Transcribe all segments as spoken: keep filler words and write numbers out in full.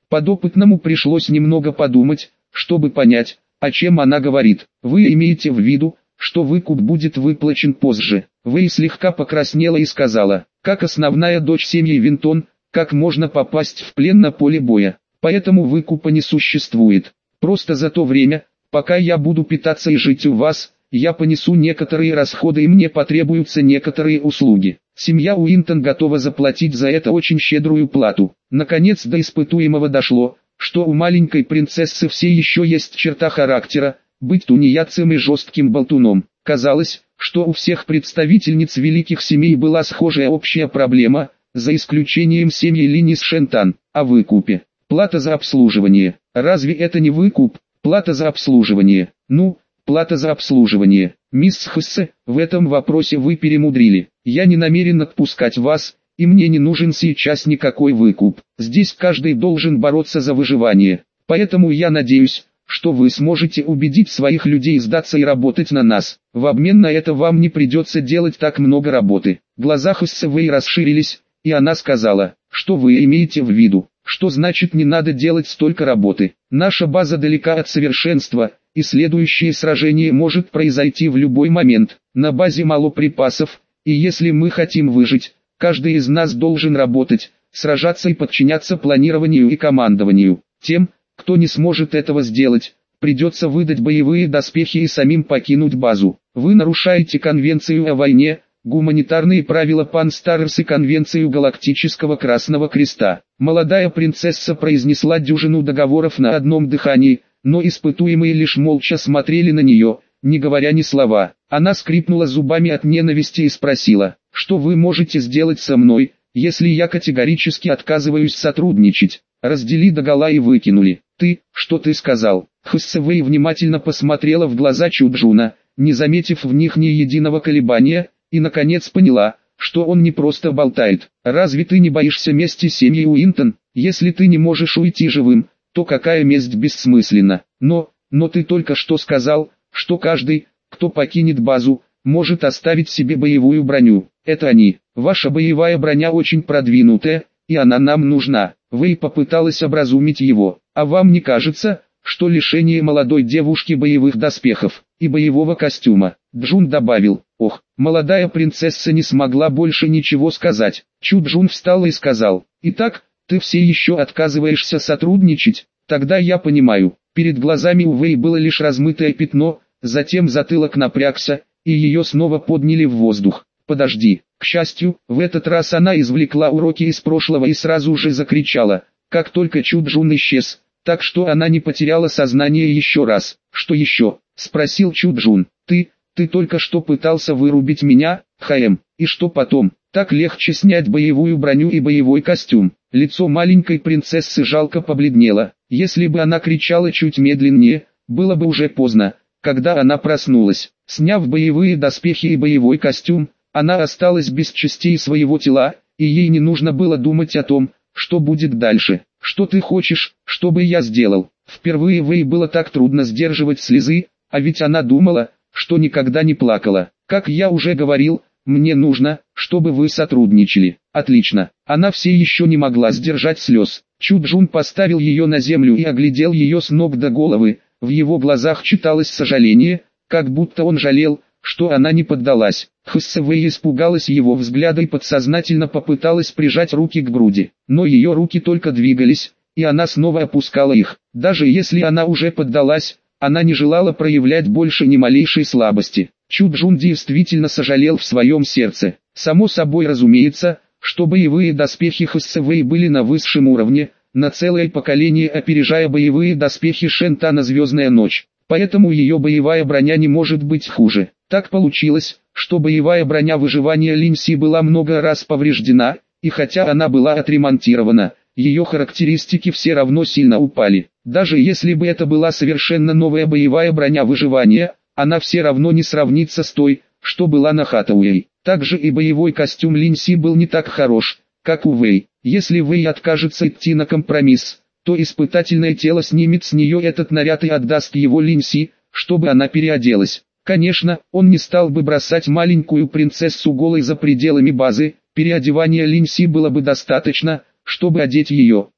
Подопытному пришлось немного подумать, чтобы понять, о чем она говорит. Вы имеете в виду, что выкуп будет выплачен позже. Вэй слегка покраснела и сказала, как основная дочь семьи Винтон, как можно попасть в плен на поле боя. Поэтому выкупа не существует. Просто за то время, пока я буду питаться и жить у вас, я понесу некоторые расходы и мне потребуются некоторые услуги. Семья Уинтон готова заплатить за это очень щедрую плату. Наконец до испытуемого дошло, что у маленькой принцессы все еще есть черта характера, быть тунеядцем и жестким болтуном. Казалось, что у всех представительниц великих семей была схожая общая проблема, за исключением семьи Линис Шентан, о выкупе. Плата за обслуживание. Разве это не выкуп? Плата за обслуживание. Ну, плата за обслуживание. Мисс Хессе, в этом вопросе вы перемудрили. Я не намерен отпускать вас, и мне не нужен сейчас никакой выкуп. Здесь каждый должен бороться за выживание. Поэтому я надеюсь, что вы сможете убедить своих людей сдаться и работать на нас. В обмен на это вам не придется делать так много работы. Глаза Хессе Вэй расширились, и она сказала, что вы имеете в виду. Что значит не надо делать столько работы? Наша база далека от совершенства, и следующее сражение может произойти в любой момент. На базе мало припасов, и если мы хотим выжить, каждый из нас должен работать, сражаться и подчиняться планированию и командованию. Тем, кто не сможет этого сделать, придется выдать боевые доспехи и самим покинуть базу. Вы нарушаете конвенцию о войне, гуманитарные правила Пан-Старрес и конвенцию Галактического Красного Креста. Молодая принцесса произнесла дюжину договоров на одном дыхании, но испытуемые лишь молча смотрели на нее, не говоря ни слова. Она скрипнула зубами от ненависти и спросила, что вы можете сделать со мной, если я категорически отказываюсь сотрудничать. Раздели догола и выкинули. Ты, что ты сказал? Хессе Вэй внимательно посмотрела в глаза Чуджуна, не заметив в них ни единого колебания, и наконец поняла, что он не просто болтает. Разве ты не боишься мести семьи Уинтон? Если ты не можешь уйти живым, то какая месть бессмысленна? Но, но ты только что сказал, что каждый, кто покинет базу, может оставить себе боевую броню. Это они. Ваша боевая броня очень продвинутая, и она нам нужна. Вэй попыталась образумить его. А вам не кажется, что лишение молодой девушки боевых доспехов и боевого костюма? Джун добавил. Ох, молодая принцесса не смогла больше ничего сказать. Чуджун встал и сказал. Итак, ты все еще отказываешься сотрудничать? Тогда я понимаю. Перед глазами у Вэй было лишь размытое пятно, затем затылок напрягся, и ее снова подняли в воздух. Подожди. К счастью, в этот раз она извлекла уроки из прошлого и сразу же закричала, как только Чуджун исчез, так что она не потеряла сознание еще раз. Что еще? Спросил Чуджун. Ты, ты только что пытался вырубить меня, Хаэм, и что потом? Так легче снять боевую броню и боевой костюм. Лицо маленькой принцессы жалко побледнело. Если бы она кричала чуть медленнее, было бы уже поздно. Когда она проснулась, сняв боевые доспехи и боевой костюм, она осталась без частей своего тела, и ей не нужно было думать о том, что будет дальше. Что ты хочешь, чтобы я сделал? Впервые Вэй было так трудно сдерживать слезы, а ведь она думала, что никогда не плакала. Как я уже говорил, мне нужно, чтобы вы сотрудничали. Отлично. Она все еще не могла сдержать слез. Чуджун поставил ее на землю и оглядел ее с ног до головы. В его глазах читалось сожаление, как будто он жалел, что она не поддалась. Хессе Вэй испугалась его взгляда и подсознательно попыталась прижать руки к груди. Но ее руки только двигались, и она снова опускала их. Даже если она уже поддалась, она не желала проявлять больше ни малейшей слабости. Чуджун действительно сожалел в своем сердце. Само собой разумеется, что боевые доспехи Хессе Вэй были на высшем уровне, на целое поколение опережая боевые доспехи Шентана «Звездная ночь». Поэтому ее боевая броня не может быть хуже. Так получилось, что боевая броня выживания Линси была много раз повреждена, и хотя она была отремонтирована, ее характеристики все равно сильно упали. Даже если бы это была совершенно новая боевая броня выживания, она все равно не сравнится с той, что была на Хатауэй. Также и боевой костюм Линси был не так хорош, как у Вэй. Если Вэй откажется идти на компромисс, то испытательное тело снимет с нее этот наряд и отдаст его Линси, чтобы она переоделась. Конечно, он не стал бы бросать маленькую принцессу голой за пределами базы, переодевания Линси было бы достаточно, чтобы одеть ее.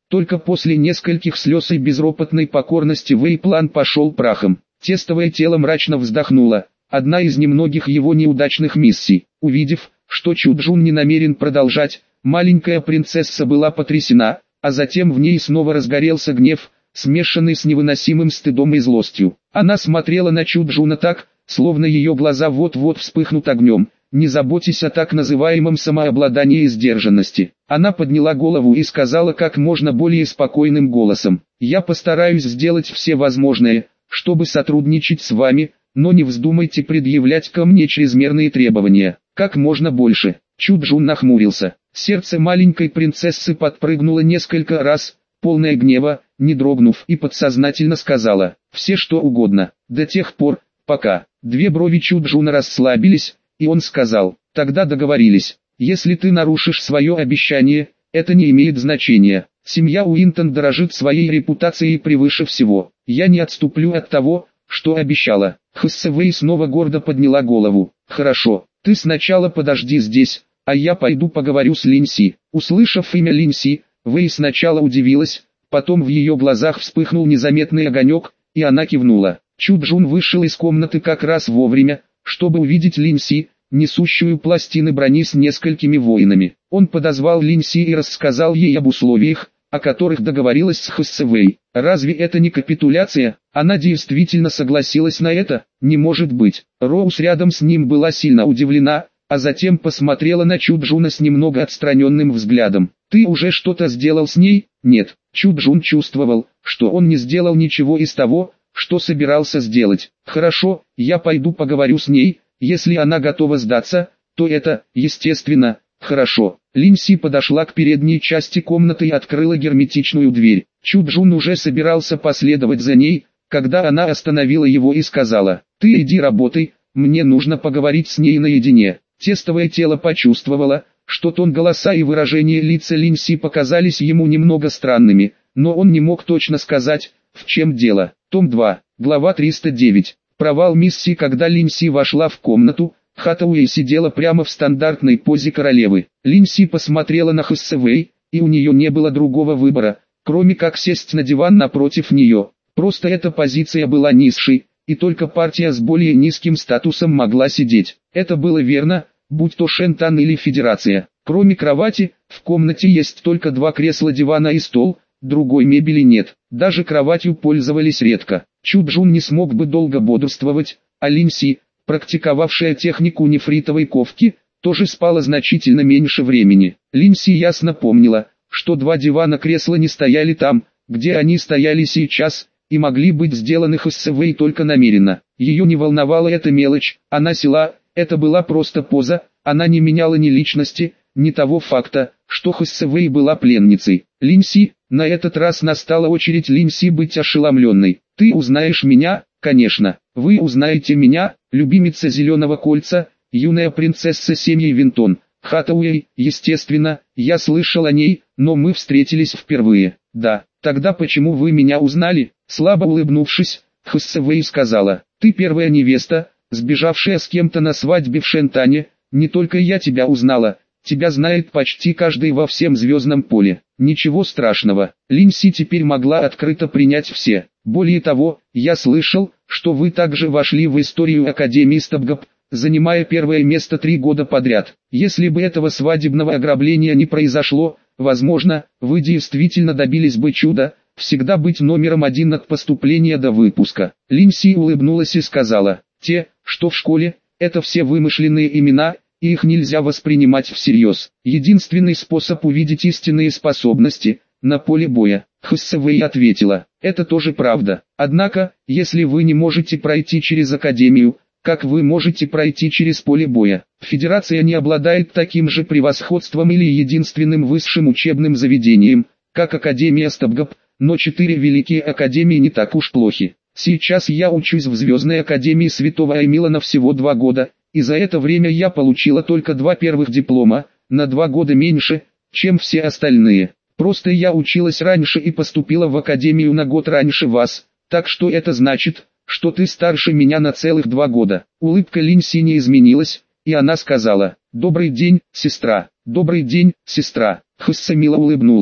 Только после нескольких слез и безропотной покорности Вэй план пошел прахом. Тестовое тело мрачно вздохнуло. Одна из немногих его неудачных миссий. Увидев, что Чуджун не намерен продолжать, маленькая принцесса была потрясена, а затем в ней снова разгорелся гнев, смешанный с невыносимым стыдом и злостью. Она смотрела на Чуджуна так, словно ее глаза вот-вот вспыхнут огнем. Не заботьтесь о так называемом самообладании и сдержанности. Она подняла голову и сказала как можно более спокойным голосом: «Я постараюсь сделать все возможное, чтобы сотрудничать с вами, но не вздумайте предъявлять ко мне чрезмерные требования, как можно больше». Чуджун нахмурился. Сердце маленькой принцессы подпрыгнуло несколько раз, полное гнева, не дрогнув, и подсознательно сказала: «Все что угодно, до тех пор, пока». Две брови Чуджуна расслабились, и он сказал: «Тогда договорились. Если ты нарушишь свое обещание, это не имеет значения. Семья Уинтон дорожит своей репутацией превыше всего. Я не отступлю от того, что обещала». Хэсэвэй снова гордо подняла голову. «Хорошо, ты сначала подожди здесь, а я пойду поговорю с Линси». Услышав имя Линси, Вэй сначала удивилась, потом в ее глазах вспыхнул незаметный огонек, и она кивнула. Чуджун вышел из комнаты как раз вовремя, чтобы увидеть Линси, несущую пластины брони с несколькими воинами. Он подозвал Линси и рассказал ей об условиях, о которых договорилась с Хэсэвэй. Разве это не капитуляция? Она действительно согласилась на это? Не может быть. Роуз рядом с ним была сильно удивлена, а затем посмотрела на Чуджуна с немного отстраненным взглядом. «Ты уже что-то сделал с ней?» «Нет». Чуджун чувствовал, что он не сделал ничего из того, что собирался сделать. «Хорошо, я пойду поговорю с ней, если она готова сдаться, то это, естественно, хорошо». Линси подошла к передней части комнаты и открыла герметичную дверь. Чуджун уже собирался последовать за ней, когда она остановила его и сказала: «Ты иди работай, мне нужно поговорить с ней наедине». Тестовое тело почувствовало, что тон голоса и выражение лица Линси показались ему немного странными, но он не мог точно сказать, в чем дело. Том два, глава триста девять. Провал миссии. Когда Линси вошла в комнату, Хатауэй сидела прямо в стандартной позе королевы. Линси посмотрела на Хэсэвэй, и у нее не было другого выбора, кроме как сесть на диван напротив нее. Просто эта позиция была низшей, и только партия с более низким статусом могла сидеть. Это было верно, будь то Шентан или Федерация. Кроме кровати, в комнате есть только два кресла, дивана и стол, другой мебели нет. Даже кроватью пользовались редко. Чуджун не смог бы долго бодрствовать, а Линси, практиковавшая технику нефритовой ковки, тоже спала значительно меньше времени. Линси ясно помнила, что два дивана-кресла не стояли там, где они стояли сейчас, и могли быть сделаны Хэсэвэй только намеренно. Ее не волновала эта мелочь, она села, это была просто поза, она не меняла ни личности, ни того факта, что Хэсэвэй была пленницей. Линси, на этот раз настала очередь Линси быть ошеломленной. «Ты узнаешь меня?» «Конечно, вы узнаете меня, любимица Зеленого кольца, юная принцесса семьи Винтон, Хатауэй, естественно, я слышал о ней, но мы встретились впервые». «Да, тогда почему вы меня узнали?» Слабо улыбнувшись, Хэсэвэй сказала: «Ты первая невеста, сбежавшая с кем-то на свадьбе в Шентане, не только я тебя узнала, тебя знает почти каждый во всем звездном поле». «Ничего страшного, Линси теперь могла открыто принять все. Более того, я слышал, что вы также вошли в историю Академии Стабгап, занимая первое место три года подряд. Если бы этого свадебного ограбления не произошло, возможно, вы действительно добились бы чуда, всегда быть номером один от поступления до выпуска». Линси улыбнулась и сказала: «Те, что в школе, это все вымышленные имена, и их нельзя воспринимать всерьез. Единственный способ увидеть истинные способности – на поле боя». Хэсэвэй ответила: «Это тоже правда. Однако, если вы не можете пройти через Академию, как вы можете пройти через поле боя? Федерация не обладает таким же превосходством или единственным высшим учебным заведением, как Академия Стабгап, но четыре великие академии не так уж плохи. Сейчас я учусь в Звездной Академии Святого Эмилана всего два года, и за это время я получила только два первых диплома, на два года меньше, чем все остальные. Просто я училась раньше и поступила в Академию на год раньше вас, так что это значит, что ты старше меня на целых два года». Улыбка Линси не изменилась, и она сказала: «Добрый день, сестра». «Добрый день, сестра». Хэсэ мило улыбнулась.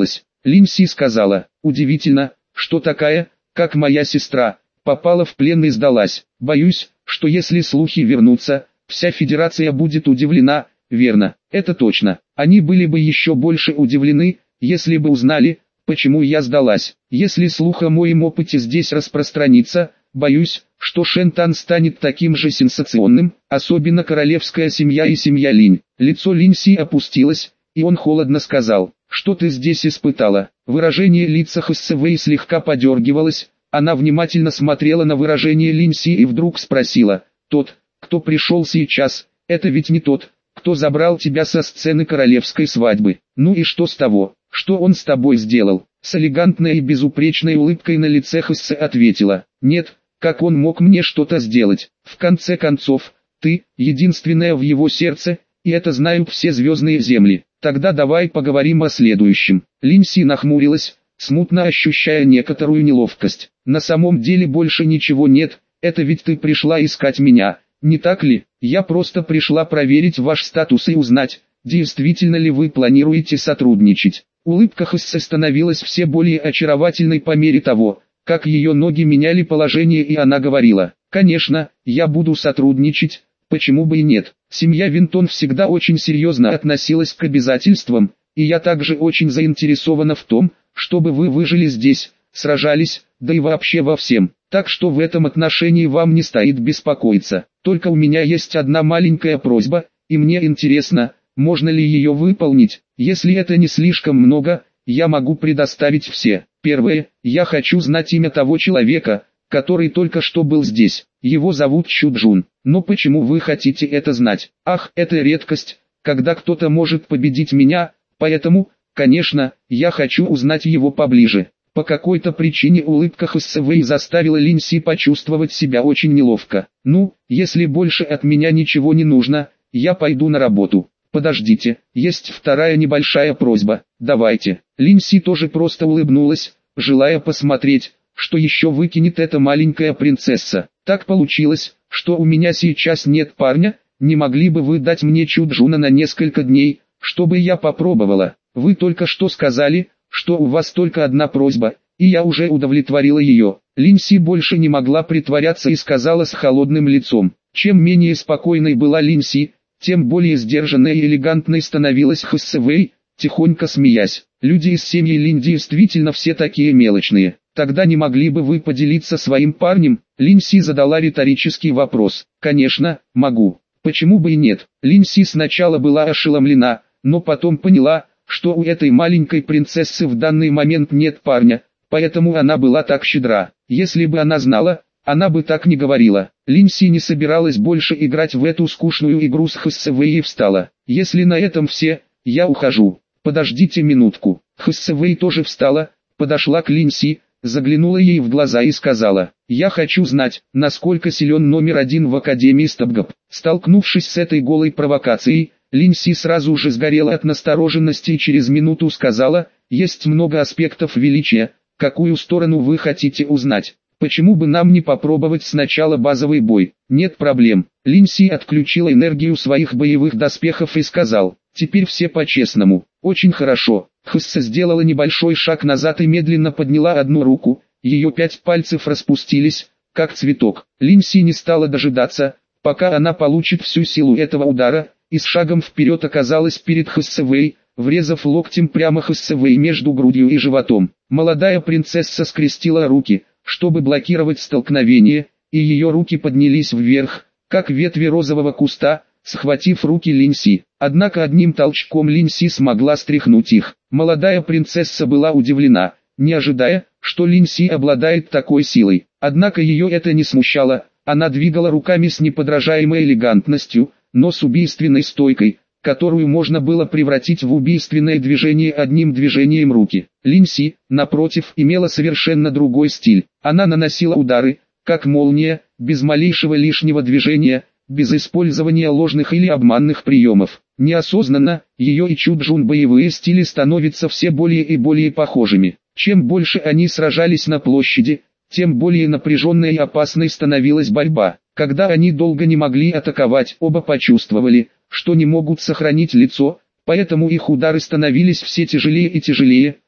Лин Си сказала, удивительно, что такая, как моя сестра, попала в плен и сдалась. Боюсь, что если слухи вернутся, вся Федерация будет удивлена. Верно, это точно. Они были бы еще больше удивлены, если бы узнали, почему я сдалась. Если слух о моем опыте здесь распространится, боюсь, что Шентан станет таким же сенсационным, особенно королевская семья и семья Линь. Лицо Лин Си опустилось, и он холодно сказал, что ты здесь испытала. Выражение лица Хэсэвэй слегка подергивалось, она внимательно смотрела на выражение Лин Си и вдруг спросила, тот, кто пришел сейчас, это ведь не тот, кто забрал тебя со сцены королевской свадьбы. Ну и что с того, что он с тобой сделал? С элегантной и безупречной улыбкой на лице Хэсэ ответила, нет, как он мог мне что-то сделать? В конце концов, ты, единственная в его сердце, и это знают все звездные земли. Тогда давай поговорим о следующем. Лин Си нахмурилась, смутно ощущая некоторую неловкость. На самом деле больше ничего нет, это ведь ты пришла искать меня, не так ли? Я просто пришла проверить ваш статус и узнать, действительно ли вы планируете сотрудничать. Улыбка Хэсэ становилась все более очаровательной по мере того, как ее ноги меняли положение, и она говорила, конечно, я буду сотрудничать, почему бы и нет. Семья Винтон всегда очень серьезно относилась к обязательствам, и я также очень заинтересована в том, чтобы вы выжили здесь, сражались, да и вообще во всем. Так что в этом отношении вам не стоит беспокоиться. Только у меня есть одна маленькая просьба, и мне интересно, можно ли ее выполнить. Если это не слишком много, я могу предоставить все. Первое, я хочу знать имя того человека, который только что был здесь. Его зовут Чуджун. Но почему вы хотите это знать? Ах, это редкость, когда кто-то может победить меня, поэтому, конечно, я хочу узнать его поближе. По какой-то причине улыбка Хэсэвэй заставила Лин Си почувствовать себя очень неловко. Ну, если больше от меня ничего не нужно, я пойду на работу. Подождите, есть вторая небольшая просьба, давайте. Лин Си тоже просто улыбнулась, желая посмотреть, что еще выкинет эта маленькая принцесса. Так получилось, что у меня сейчас нет парня, не могли бы вы дать мне Чуджуна на несколько дней, чтобы я попробовала? Вы только что сказали, что у вас только одна просьба, и я уже удовлетворила ее. Лин Си больше не могла притворяться и сказала с холодным лицом. Чем менее спокойной была Лин Си, тем более сдержанной и элегантной становилась Хэсэвэй, тихонько смеясь. Люди из семьи Лин действительно все такие мелочные. Тогда не могли бы вы поделиться своим парнем? Лин Си задала риторический вопрос. Конечно, могу. Почему бы и нет? Лин Си сначала была ошеломлена, но потом поняла, что у этой маленькой принцессы в данный момент нет парня, поэтому она была так щедра. Если бы она знала, она бы так не говорила. Лин Си не собиралась больше играть в эту скучную игру с Хэсэвэй и встала. Если на этом все, я ухожу. Подождите минутку. Хэсэвэй тоже встала, подошла к Лин Си, заглянула ей в глаза и сказала, я хочу знать, насколько силен номер один в Академии Стабгап. Столкнувшись с этой голой провокацией, Лин Си сразу же сгорела от настороженности и через минуту сказала, есть много аспектов величия, какую сторону вы хотите узнать. Почему бы нам не попробовать сначала базовый бой? Нет проблем. Лин Си отключила энергию своих боевых доспехов и сказал, теперь все по-честному. Очень хорошо. Хэсэ сделала небольшой шаг назад и медленно подняла одну руку, ее пять пальцев распустились, как цветок. Лин Си не стала дожидаться, пока она получит всю силу этого удара, и с шагом вперед оказалась перед Хэсэвэй, врезав локтем прямо Хэсэвэй между грудью и животом. Молодая принцесса скрестила руки, чтобы блокировать столкновение, и ее руки поднялись вверх, как ветви розового куста, схватив руки Лин Си. Однако одним толчком Лин Си смогла стряхнуть их. Молодая принцесса была удивлена, не ожидая, что Лин Си обладает такой силой. Однако ее это не смущало, она двигала руками с неподражаемой элегантностью, но с убийственной стойкой, которую можно было превратить в убийственное движение одним движением руки. Лин Си, напротив, имела совершенно другой стиль. Она наносила удары, как молния, без малейшего лишнего движения, без использования ложных или обманных приемов. Неосознанно, ее и Чуджун боевые стили становятся все более и более похожими. Чем больше они сражались на площади, тем более напряженной и опасной становилась борьба. Когда они долго не могли атаковать, оба почувствовали, что не могут сохранить лицо, поэтому их удары становились все тяжелее и тяжелее,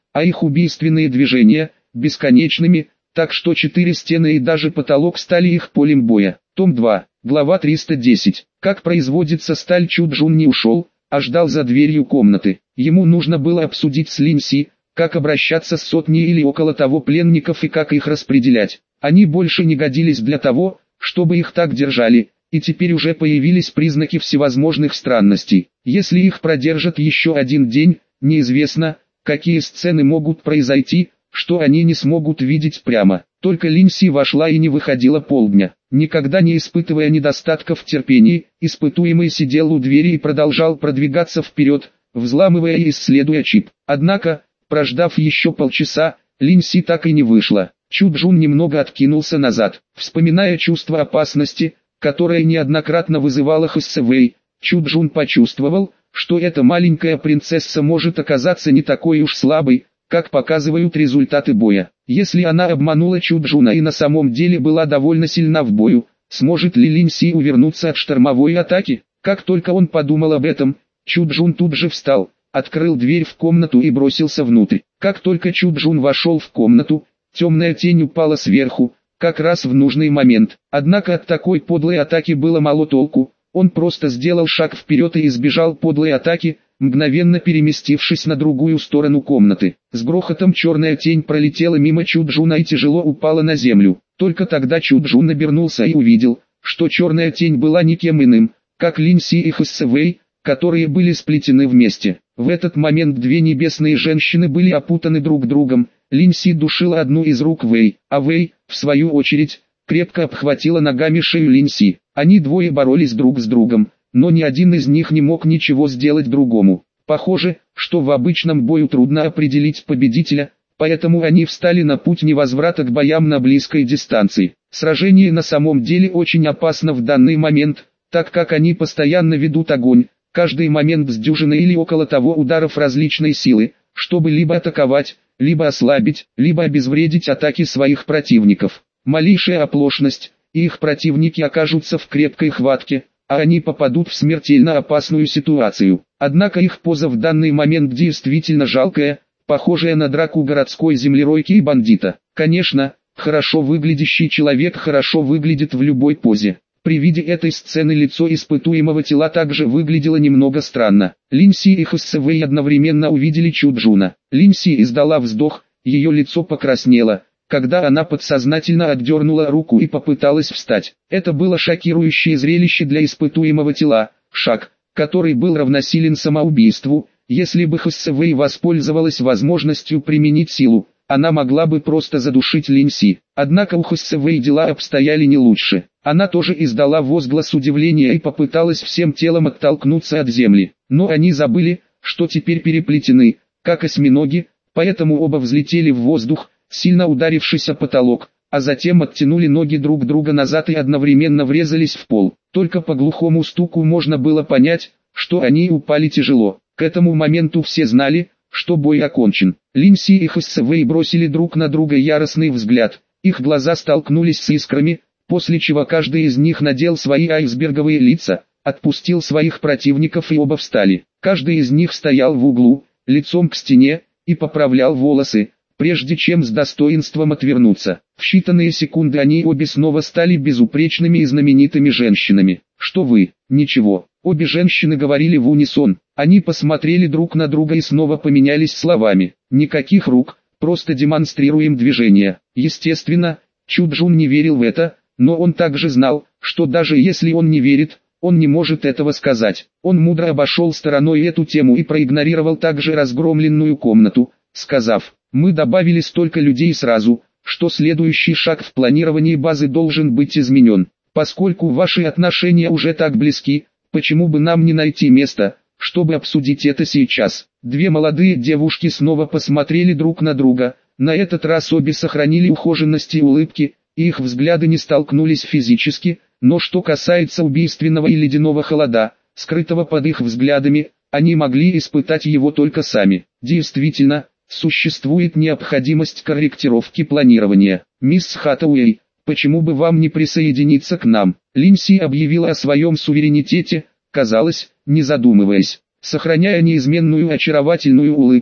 а их убийственные движения – бесконечными, так что четыре стены и даже потолок стали их полем боя. Том два, глава триста десять. Как производится сталь. Чуджун не ушел, а ждал за дверью комнаты. Ему нужно было обсудить с Линси, как обращаться с сотней или около того пленников и как их распределять. Они больше не годились для того, чтобы их так держали, и теперь уже появились признаки всевозможных странностей. Если их продержат еще один день, неизвестно, какие сцены могут произойти, что они не смогут видеть прямо. Только Линси вошла и не выходила полдня. Никогда не испытывая недостатков в терпении, испытуемый сидел у двери и продолжал продвигаться вперед, взламывая и исследуя чип. Однако, прождав еще полчаса, Линси так и не вышла. Чуджун немного откинулся назад, вспоминая чувство опасности, которое неоднократно вызывало Хэсэвэй. Чуджун почувствовал, что эта маленькая принцесса может оказаться не такой уж слабой, как показывают результаты боя. Если она обманула Чуджуна и на самом деле была довольно сильна в бою, сможет ли Линси увернуться от штормовой атаки? Как только он подумал об этом, Чуджун тут же встал, открыл дверь в комнату и бросился внутрь. Как только Чуджун вошел в комнату, темная тень упала сверху, как раз в нужный момент. Однако от такой подлой атаки было мало толку, он просто сделал шаг вперед и избежал подлой атаки, мгновенно переместившись на другую сторону комнаты. С грохотом черная тень пролетела мимо Чуджуна и тяжело упала на землю. Только тогда Чуджун обернулся и увидел, что черная тень была никем иным, как Линси и Хэсэвэй, которые были сплетены вместе. В этот момент две небесные женщины были опутаны друг другом. Линси душила одну из рук Вэй, а Вэй, в свою очередь, крепко обхватила ногами шею Линси. Они двое боролись друг с другом, но ни один из них не мог ничего сделать другому. Похоже, что в обычном бою трудно определить победителя, поэтому они встали на путь невозврата к боям на близкой дистанции. Сражение на самом деле очень опасно в данный момент, так как они постоянно ведут огонь, каждый момент с дюжиной или около того ударов различной силы, чтобы либо атаковать, либо ослабить, либо обезвредить атаки своих противников. Малейшая оплошность, и их противники окажутся в крепкой хватке, а они попадут в смертельно опасную ситуацию. Однако их поза в данный момент действительно жалкая, похожая на драку городской землеройки и бандита. Конечно, хорошо выглядящий человек хорошо выглядит в любой позе. При виде этой сцены лицо испытуемого тела также выглядело немного странно. Линси и Хэсэвэй одновременно увидели Чуджуна. Линси издала вздох, ее лицо покраснело, когда она подсознательно отдернула руку и попыталась встать. Это было шокирующее зрелище для испытуемого тела, шаг, который был равносилен самоубийству. Если бы Хэсэвэй воспользовалась возможностью применить силу, она могла бы просто задушить Линси. Однако у Хэсэвэй дела обстояли не лучше. Она тоже издала возглас удивления и попыталась всем телом оттолкнуться от земли. Но они забыли, что теперь переплетены, как осьминоги, поэтому оба взлетели в воздух, сильно ударившись о потолок, а затем оттянули ноги друг друга назад и одновременно врезались в пол. Только по глухому стуку можно было понять, что они упали тяжело. К этому моменту все знали, что бой окончен. Линси и Хэсэвэй бросили друг на друга яростный взгляд, их глаза столкнулись с искрами, после чего каждый из них надел свои айсберговые лица, отпустил своих противников и оба встали. Каждый из них стоял в углу, лицом к стене, и поправлял волосы, прежде чем с достоинством отвернуться. В считанные секунды они обе снова стали безупречными и знаменитыми женщинами. «Что вы?» «Ничего». Обе женщины говорили в унисон. Они посмотрели друг на друга и снова поменялись словами. «Никаких рук, просто демонстрируем движение». Естественно, Чуджун не верил в это, но он также знал, что даже если он не верит, он не может этого сказать. Он мудро обошел стороной эту тему и проигнорировал также разгромленную комнату, сказав: «Мы добавили столько людей сразу, что следующий шаг в планировании базы должен быть изменен. Поскольку ваши отношения уже так близки, почему бы нам не найти место, чтобы обсудить это сейчас?» Две молодые девушки снова посмотрели друг на друга, на этот раз обе сохранили ухоженность и улыбки, и их взгляды не столкнулись физически, но что касается убийственного и ледяного холода, скрытого под их взглядами, они могли испытать его только сами. Действительно, существует необходимость корректировки планирования. «Мисс Хатэуэй, почему бы вам не присоединиться к нам?» Линси объявила о своем суверенитете, казалось, не задумываясь. Сохраняя неизменную очаровательную улыбку,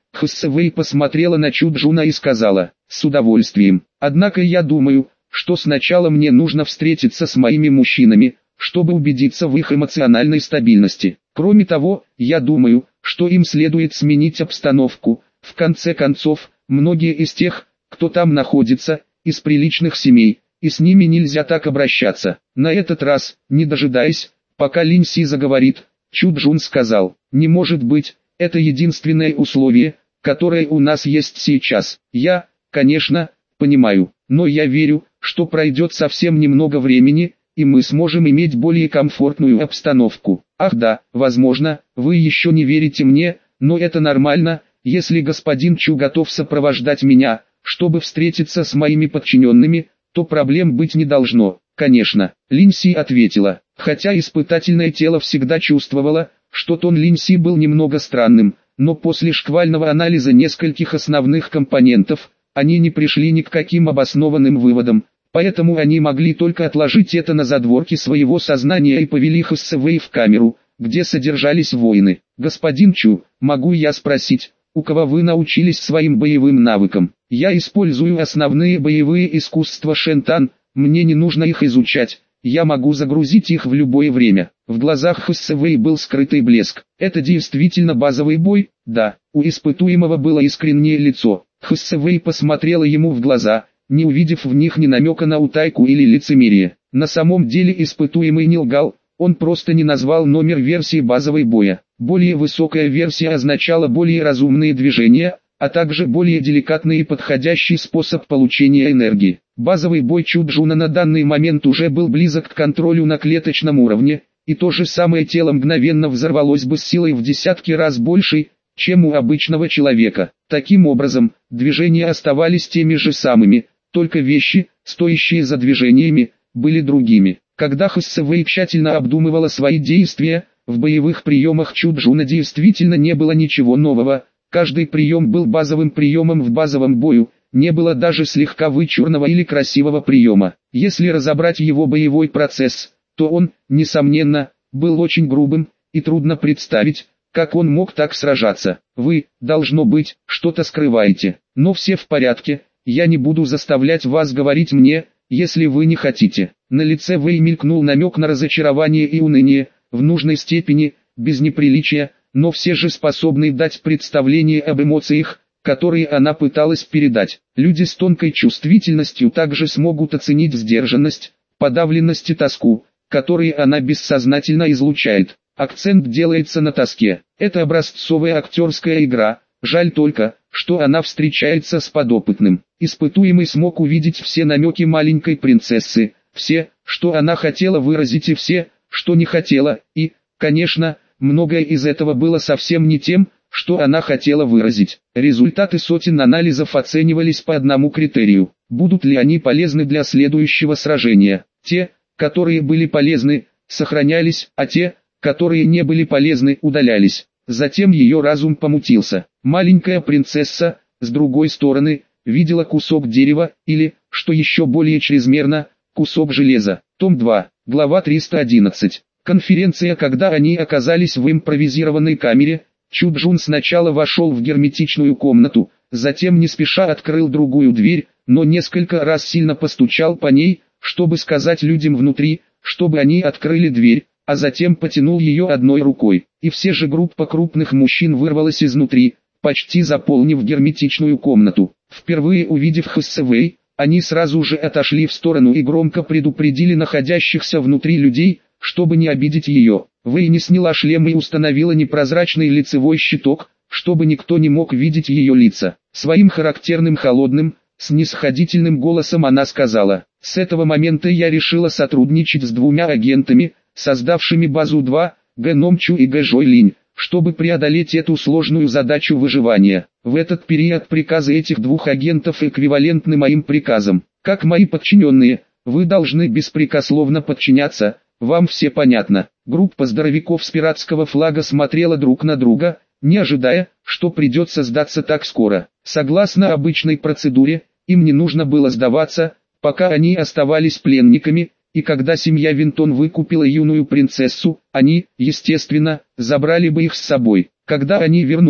Хсвэй посмотрела на Чуджуна и сказала: «С удовольствием. Однако я думаю, что сначала мне нужно встретиться с моими мужчинами, чтобы убедиться в их эмоциональной стабильности. Кроме того, я думаю, что им следует сменить обстановку. В конце концов, многие из тех, кто там находится, из приличных семей, и с ними нельзя так обращаться». На этот раз, не дожидаясь, пока Линь Си заговорит, Чуджун сказал: «Не может быть, это единственное условие, которое у нас есть сейчас. Я, конечно, понимаю, но я верю, что пройдет совсем немного времени, и мы сможем иметь более комфортную обстановку. Ах да, возможно, вы еще не верите мне, но это нормально, если господин Чу готов сопровождать меня, чтобы встретиться с моими подчиненными, то проблем быть не должно». «Конечно», Линь Си ответила, хотя испытательное тело всегда чувствовало, что тон Линь Си был немного странным, но после шквального анализа нескольких основных компонентов, они не пришли ни к каким обоснованным выводам, поэтому они могли только отложить это на задворки своего сознания и повели Хсвэй в камеру, где содержались воины. «Господин Чу, могу я спросить, у кого вы научились своим боевым навыкам?» «Я использую основные боевые искусства Шентан, мне не нужно их изучать, я могу загрузить их в любое время». В глазах Хсвэй был скрытый блеск. «Это действительно базовый бой?» «Да». У испытуемого было искреннее лицо. Хсвэй посмотрела ему в глаза, не увидев в них ни намека на утайку или лицемерие. На самом деле испытуемый не лгал, он просто не назвал номер версии базовой боя. Более высокая версия означала более разумные движения, а также более деликатный и подходящий способ получения энергии. Базовый бой Чуджуна на данный момент уже был близок к контролю на клеточном уровне, и то же самое тело мгновенно взорвалось бы с силой в десятки раз большей, чем у обычного человека. Таким образом, движения оставались теми же самыми, только вещи, стоящие за движениями, были другими. Когда Хсвэй тщательно обдумывала свои действия, в боевых приемах Чуджуна действительно не было ничего нового, каждый прием был базовым приемом в базовом бою, не было даже слегка вычурного или красивого приема. Если разобрать его боевой процесс, то он, несомненно, был очень грубым, и трудно представить, как он мог так сражаться. «Вы, должно быть, что-то скрываете, но все в порядке, я не буду заставлять вас говорить мне, если вы не хотите». На лице Вэй мелькнул намек на разочарование и уныние, в нужной степени, без неприличия, но все же способный дать представление об эмоциях, которые она пыталась передать. Люди с тонкой чувствительностью также смогут оценить сдержанность, подавленность и тоску, которые она бессознательно излучает. Акцент делается на тоске. Это образцовая актерская игра, жаль только, что она встречается с подопытным. Испытуемый смог увидеть все намеки маленькой принцессы, все, что она хотела выразить и все, что не хотела, и, конечно, многое из этого было совсем не тем, что она хотела выразить. Результаты сотен анализов оценивались по одному критерию: будут ли они полезны для следующего сражения. Те, которые были полезны, сохранялись, а те, которые не были полезны, удалялись. Затем ее разум помутился. Маленькая принцесса, с другой стороны, видела кусок дерева, или, что еще более чрезмерно, кусок железа. Том два, глава триста одиннадцать. Конференция. Когда они оказались в импровизированной камере, Чуджун сначала вошел в герметичную комнату, затем не спеша открыл другую дверь, но несколько раз сильно постучал по ней, чтобы сказать людям внутри, чтобы они открыли дверь, а затем потянул ее одной рукой. И все же группа крупных мужчин вырвалась изнутри, почти заполнив герметичную комнату. Впервые увидев Хсвэй, они сразу же отошли в сторону и громко предупредили находящихся внутри людей, чтобы не обидеть ее. Вэй не сняла шлем и установила непрозрачный лицевой щиток, чтобы никто не мог видеть ее лица. Своим характерным холодным, снисходительным голосом она сказала: «С этого момента я решила сотрудничать с двумя агентами, создавшими базу два, Гэ Номчу и Гэ Жой-Линь, чтобы преодолеть эту сложную задачу выживания. В этот период приказы этих двух агентов эквивалентны моим приказам. Как мои подчиненные, вы должны беспрекословно подчиняться, вам все понятно». Группа здоровяков с пиратского флага смотрела друг на друга, не ожидая, что придется сдаться так скоро. Согласно обычной процедуре, им не нужно было сдаваться, пока они оставались пленниками, и когда семья Винтон выкупила юную принцессу, они, естественно, забрали бы их с собой. Когда они вернутся,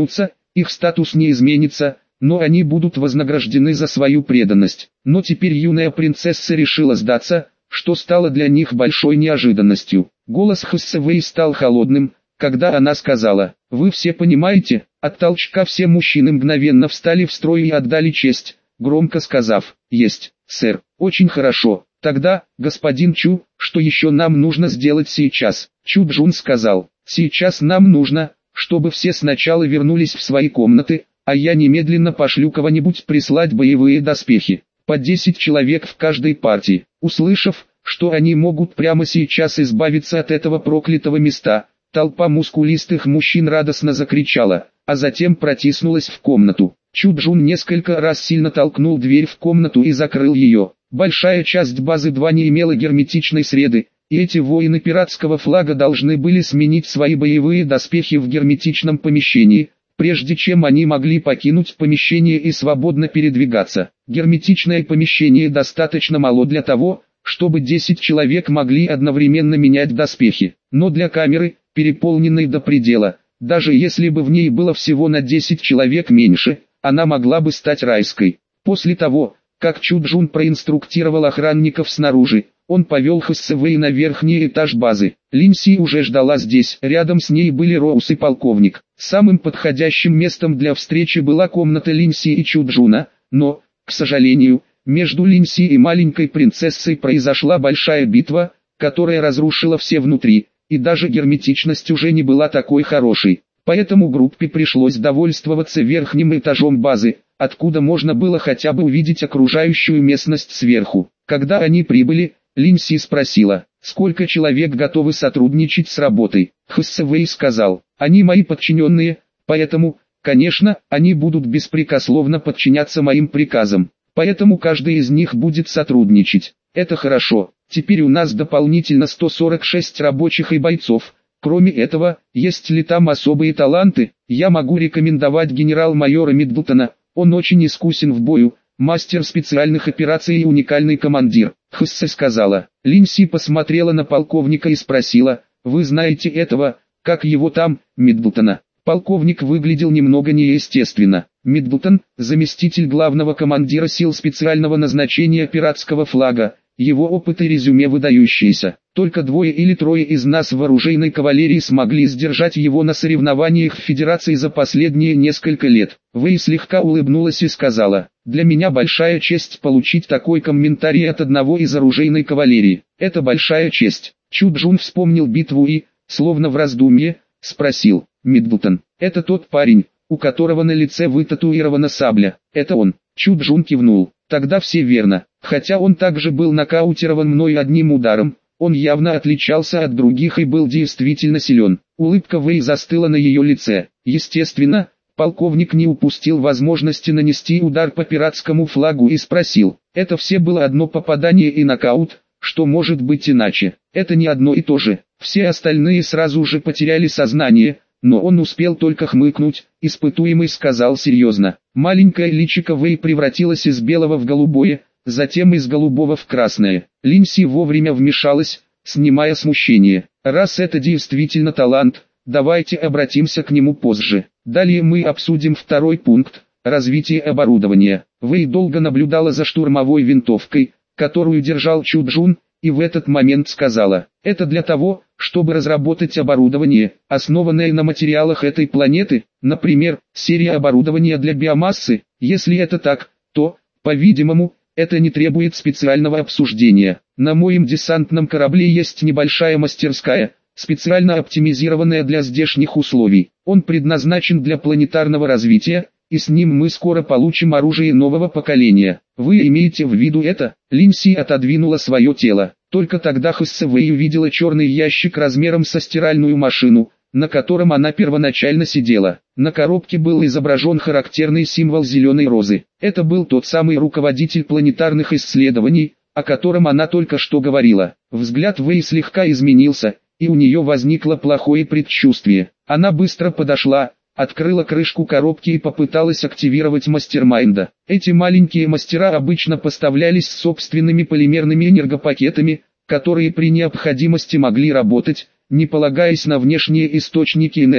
их статус не изменится, но они будут вознаграждены за свою преданность. Но теперь юная принцесса решила сдаться, что стало для них большой неожиданностью. Голос Хэсэвэй стал холодным, когда она сказала: «Вы все понимаете?» От толчка все мужчины мгновенно встали в строй и отдали честь, громко сказав: «Есть, сэр, очень хорошо. Тогда, господин Чу, что еще нам нужно сделать сейчас?» Чу Джун сказал: «Сейчас нам нужно, чтобы все сначала вернулись в свои комнаты, а я немедленно пошлю кого-нибудь прислать боевые доспехи, по десять человек в каждой партии». Услышав, что они могут прямо сейчас избавиться от этого проклятого места, толпа мускулистых мужчин радостно закричала, а затем протиснулась в комнату. Чу Джун несколько раз сильно толкнул дверь в комнату и закрыл ее. Большая часть базы два не имела герметичной среды, и эти воины пиратского флага должны были сменить свои боевые доспехи в герметичном помещении, прежде чем они могли покинуть помещение и свободно передвигаться. Герметичное помещение достаточно мало для того, чтобы десять человек могли одновременно менять доспехи, но для камеры, переполненной до предела, даже если бы в ней было всего на десять человек меньше, она могла бы стать райской. После того, как Чу Джун проинструктировал охранников снаружи, он повел Хэсэвэй на верхний этаж базы. Лин Си уже ждала здесь, рядом с ней были Роуз и полковник. Самым подходящим местом для встречи была комната Лин Си и Чу Джуна, но, к сожалению, между Лин Си и маленькой принцессой произошла большая битва, которая разрушила все внутри, и даже герметичность уже не была такой хорошей. Поэтому группе пришлось довольствоваться верхним этажом базы, откуда можно было хотя бы увидеть окружающую местность сверху. Когда они прибыли, Лин Си спросила: «Сколько человек готовы сотрудничать с работой?» Хэсэвэй сказал: «Они мои подчиненные, поэтому, конечно, они будут беспрекословно подчиняться моим приказам. Поэтому каждый из них будет сотрудничать. Это хорошо. Теперь у нас дополнительно сто сорок шесть рабочих и бойцов. Кроме этого, есть ли там особые таланты? Я могу рекомендовать генерал-майора Миддлтона. Он очень искусен в бою, мастер специальных операций и уникальный командир». Хэсэ сказала. Лин Си посмотрела на полковника и спросила: «Вы знаете этого, как его там, Миддлтона?» Полковник выглядел немного неестественно. Миддлтон, заместитель главного командира сил специального назначения пиратского флага, его опыт и резюме выдающиеся. Только двое или трое из нас в оружейной кавалерии смогли сдержать его на соревнованиях в Федерации за последние несколько лет. Вэй слегка улыбнулась и сказала: «Для меня большая честь получить такой комментарий от одного из оружейной кавалерии. Это большая честь». Чу Джун вспомнил битву и, словно в раздумье, спросил: «Миддлтон, это тот парень, у которого на лице вытатуирована сабля?» «Это он». Чу Джун кивнул. «Тогда все верно. Хотя он также был нокаутирован мной одним ударом, он явно отличался от других и был действительно силен». Улыбка Вэй застыла на ее лице. Естественно, полковник не упустил возможности нанести удар по пиратскому флагу и спросил: «Это все было одно попадание и нокаут? Что может быть иначе?» «Это не одно и то же». Все остальные сразу же потеряли сознание, но он успел только хмыкнуть. Испытуемый сказал серьезно. Маленькое личико Вэй превратилось из белого в голубое, затем из голубого в красное. Лин Си вовремя вмешалась, снимая смущение. «Раз это действительно талант, давайте обратимся к нему позже. Далее мы обсудим второй пункт – развитие оборудования». Вэй долго наблюдала за штурмовой винтовкой, которую держал Чу Джун, и в этот момент сказала: «Это для того, чтобы разработать оборудование, основанное на материалах этой планеты, например, серия оборудования для биомассы. Если это так, то, по-видимому, это не требует специального обсуждения. На моем десантном корабле есть небольшая мастерская, специально оптимизированная для здешних условий. Он предназначен для планетарного развития, и с ним мы скоро получим оружие нового поколения. Вы имеете в виду это?» Лин Си отодвинула свое тело. Только тогда Хэсэвэй увидела черный ящик размером со стиральную машину, на котором она первоначально сидела. На коробке был изображен характерный символ зеленой розы. Это был тот самый руководитель планетарных исследований, о котором она только что говорила. Взгляд Вэй слегка изменился, и у нее возникло плохое предчувствие. Она быстро подошла, открыла крышку коробки и попыталась активировать мастермайнда. Эти маленькие мастера обычно поставлялись с собственными полимерными энергопакетами, которые при необходимости могли работать, не полагаясь на внешние источники энергии,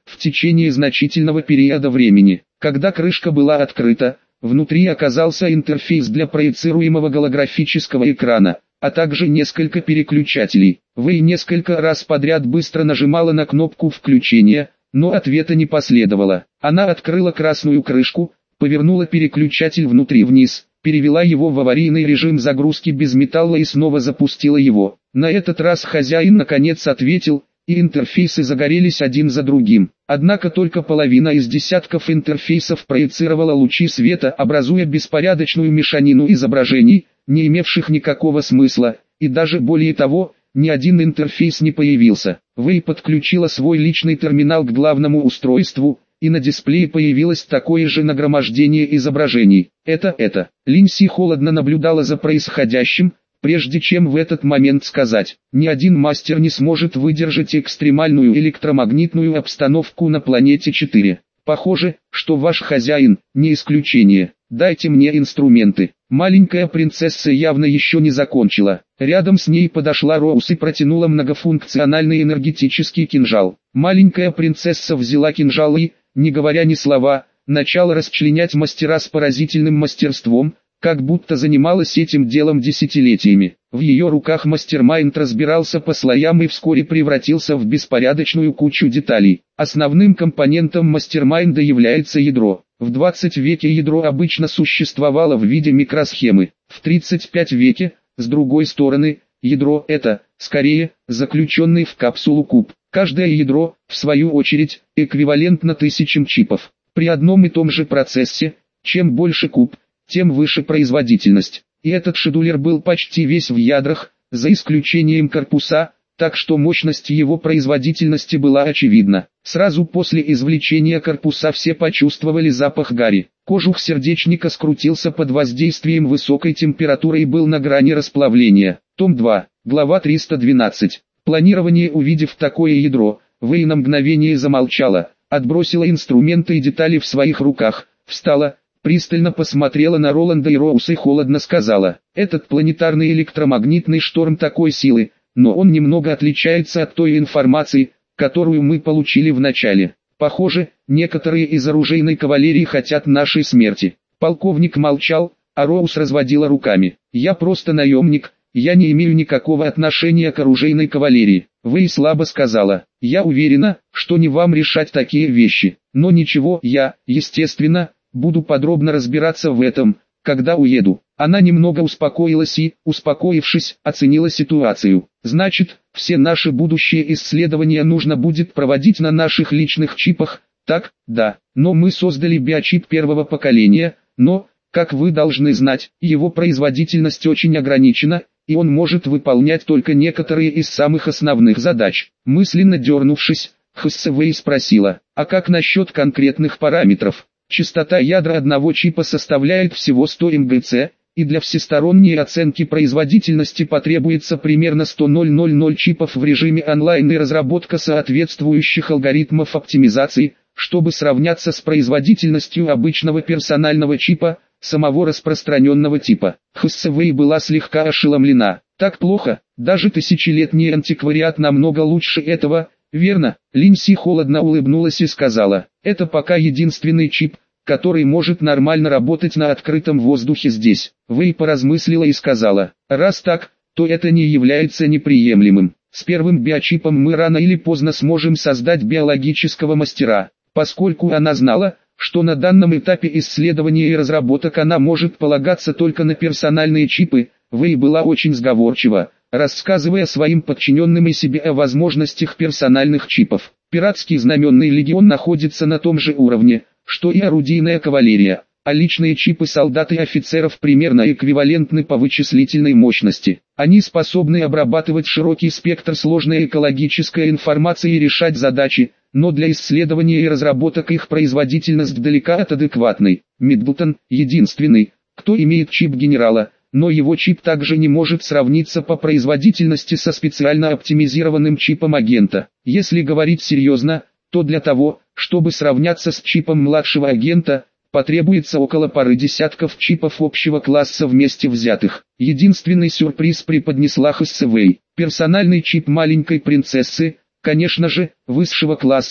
в течение значительного периода времени. Когда крышка была открыта, внутри оказался интерфейс для проецируемого голографического экрана, а также несколько переключателей. Вэй несколько раз подряд быстро нажимала на кнопку включения, но ответа не последовало. Она открыла красную крышку, повернула переключатель внутри вниз, перевела его в аварийный режим загрузки без металла и снова запустила его. На этот раз хозяин наконец ответил, и интерфейсы загорелись один за другим. Однако только половина из десятков интерфейсов проецировала лучи света, образуя беспорядочную мешанину изображений, не имевших никакого смысла, и даже более того, ни один интерфейс не появился. Вэй подключила свой личный терминал к главному устройству, и на дисплее появилось такое же нагромождение изображений. Это это. Линси холодно наблюдала за происходящим, прежде чем в этот момент сказать: ни один мастер не сможет выдержать экстремальную электромагнитную обстановку на планете четыре. Похоже, что ваш хозяин не исключение. Дайте мне инструменты. Маленькая принцесса явно еще не закончила. Рядом с ней подошла Роуз и протянула многофункциональный энергетический кинжал. Маленькая принцесса взяла кинжал и, не говоря ни слова, начала расчленять мастера с поразительным мастерством, как будто занималась этим делом десятилетиями. В ее руках мастер-майнд разбирался по слоям и вскоре превратился в беспорядочную кучу деталей. Основным компонентом мастер-майнда является ядро. В двадцатом веке ядро обычно существовало в виде микросхемы. В тридцать пятом веке, с другой стороны, ядро – это, скорее, заключенный в капсулу куб. Каждое ядро, в свою очередь, эквивалентно тысячам чипов. При одном и том же процессе, чем больше куб, тем выше производительность. И этот шедулер был почти весь в ядрах, за исключением корпуса, так что мощность его производительности была очевидна. Сразу после извлечения корпуса все почувствовали запах гари. Кожух сердечника скрутился под воздействием высокой температуры и был на грани расплавления. Том два, глава триста двенадцать. Планирование. Увидев такое ядро, Вэй на мгновение замолчала, отбросила инструменты и детали в своих руках, встала, пристально посмотрела на Роланда и Роуз и холодно сказала: «Этот планетарный электромагнитный шторм такой силы, но он немного отличается от той информации, которую мы получили в начале. Похоже, некоторые из оружейной кавалерии хотят нашей смерти». Полковник молчал, а Роуз разводила руками. «Я просто наемник, я не имею никакого отношения к оружейной кавалерии». Вэй слабо сказала: «Я уверена, что не вам решать такие вещи, но ничего, я, естественно, буду подробно разбираться в этом, когда уеду». Она немного успокоилась и, успокоившись, оценила ситуацию. «Значит, все наши будущие исследования нужно будет проводить на наших личных чипах, так?» «Да, но мы создали биочип первого поколения, но, как вы должны знать, его производительность очень ограничена, и он может выполнять только некоторые из самых основных задач». Мысленно дернувшись, Вэй спросила: «А как насчет конкретных параметров?» Частота ядра одного чипа составляет всего сто мегагерц, и для всесторонней оценки производительности потребуется примерно сто тысяч чипов в режиме онлайн и разработка соответствующих алгоритмов оптимизации, чтобы сравняться с производительностью обычного персонального чипа, самого распространенного типа. Вэй была слегка ошеломлена. «Так плохо, даже тысячелетний антиквариат намного лучше этого, верно?» Линси холодно улыбнулась и сказала: «Это пока единственный чип, который может нормально работать на открытом воздухе здесь». Вэй поразмыслила и сказала: «Раз так, то это не является неприемлемым. С первым биочипом мы рано или поздно сможем создать биологического мастера». Поскольку она знала, что на данном этапе исследования и разработок она может полагаться только на персональные чипы, Вэй была очень сговорчива, рассказывая своим подчиненным и себе о возможностях персональных чипов. Пиратский знаменный легион находится на том же уровне, что и орудийная кавалерия, а личные чипы солдат и офицеров примерно эквивалентны по вычислительной мощности. Они способны обрабатывать широкий спектр сложной экологической информации и решать задачи, но для исследования и разработок их производительность далека от адекватной. Миддлтон – единственный, кто имеет чип генерала, но его чип также не может сравниться по производительности со специально оптимизированным чипом агента. Если говорить серьезно, то для того, чтобы сравняться с чипом младшего агента, потребуется около пары десятков чипов общего класса вместе взятых. Единственный сюрприз преподнесла Вэй. Персональный чип маленькой принцессы, конечно же, высшего класса,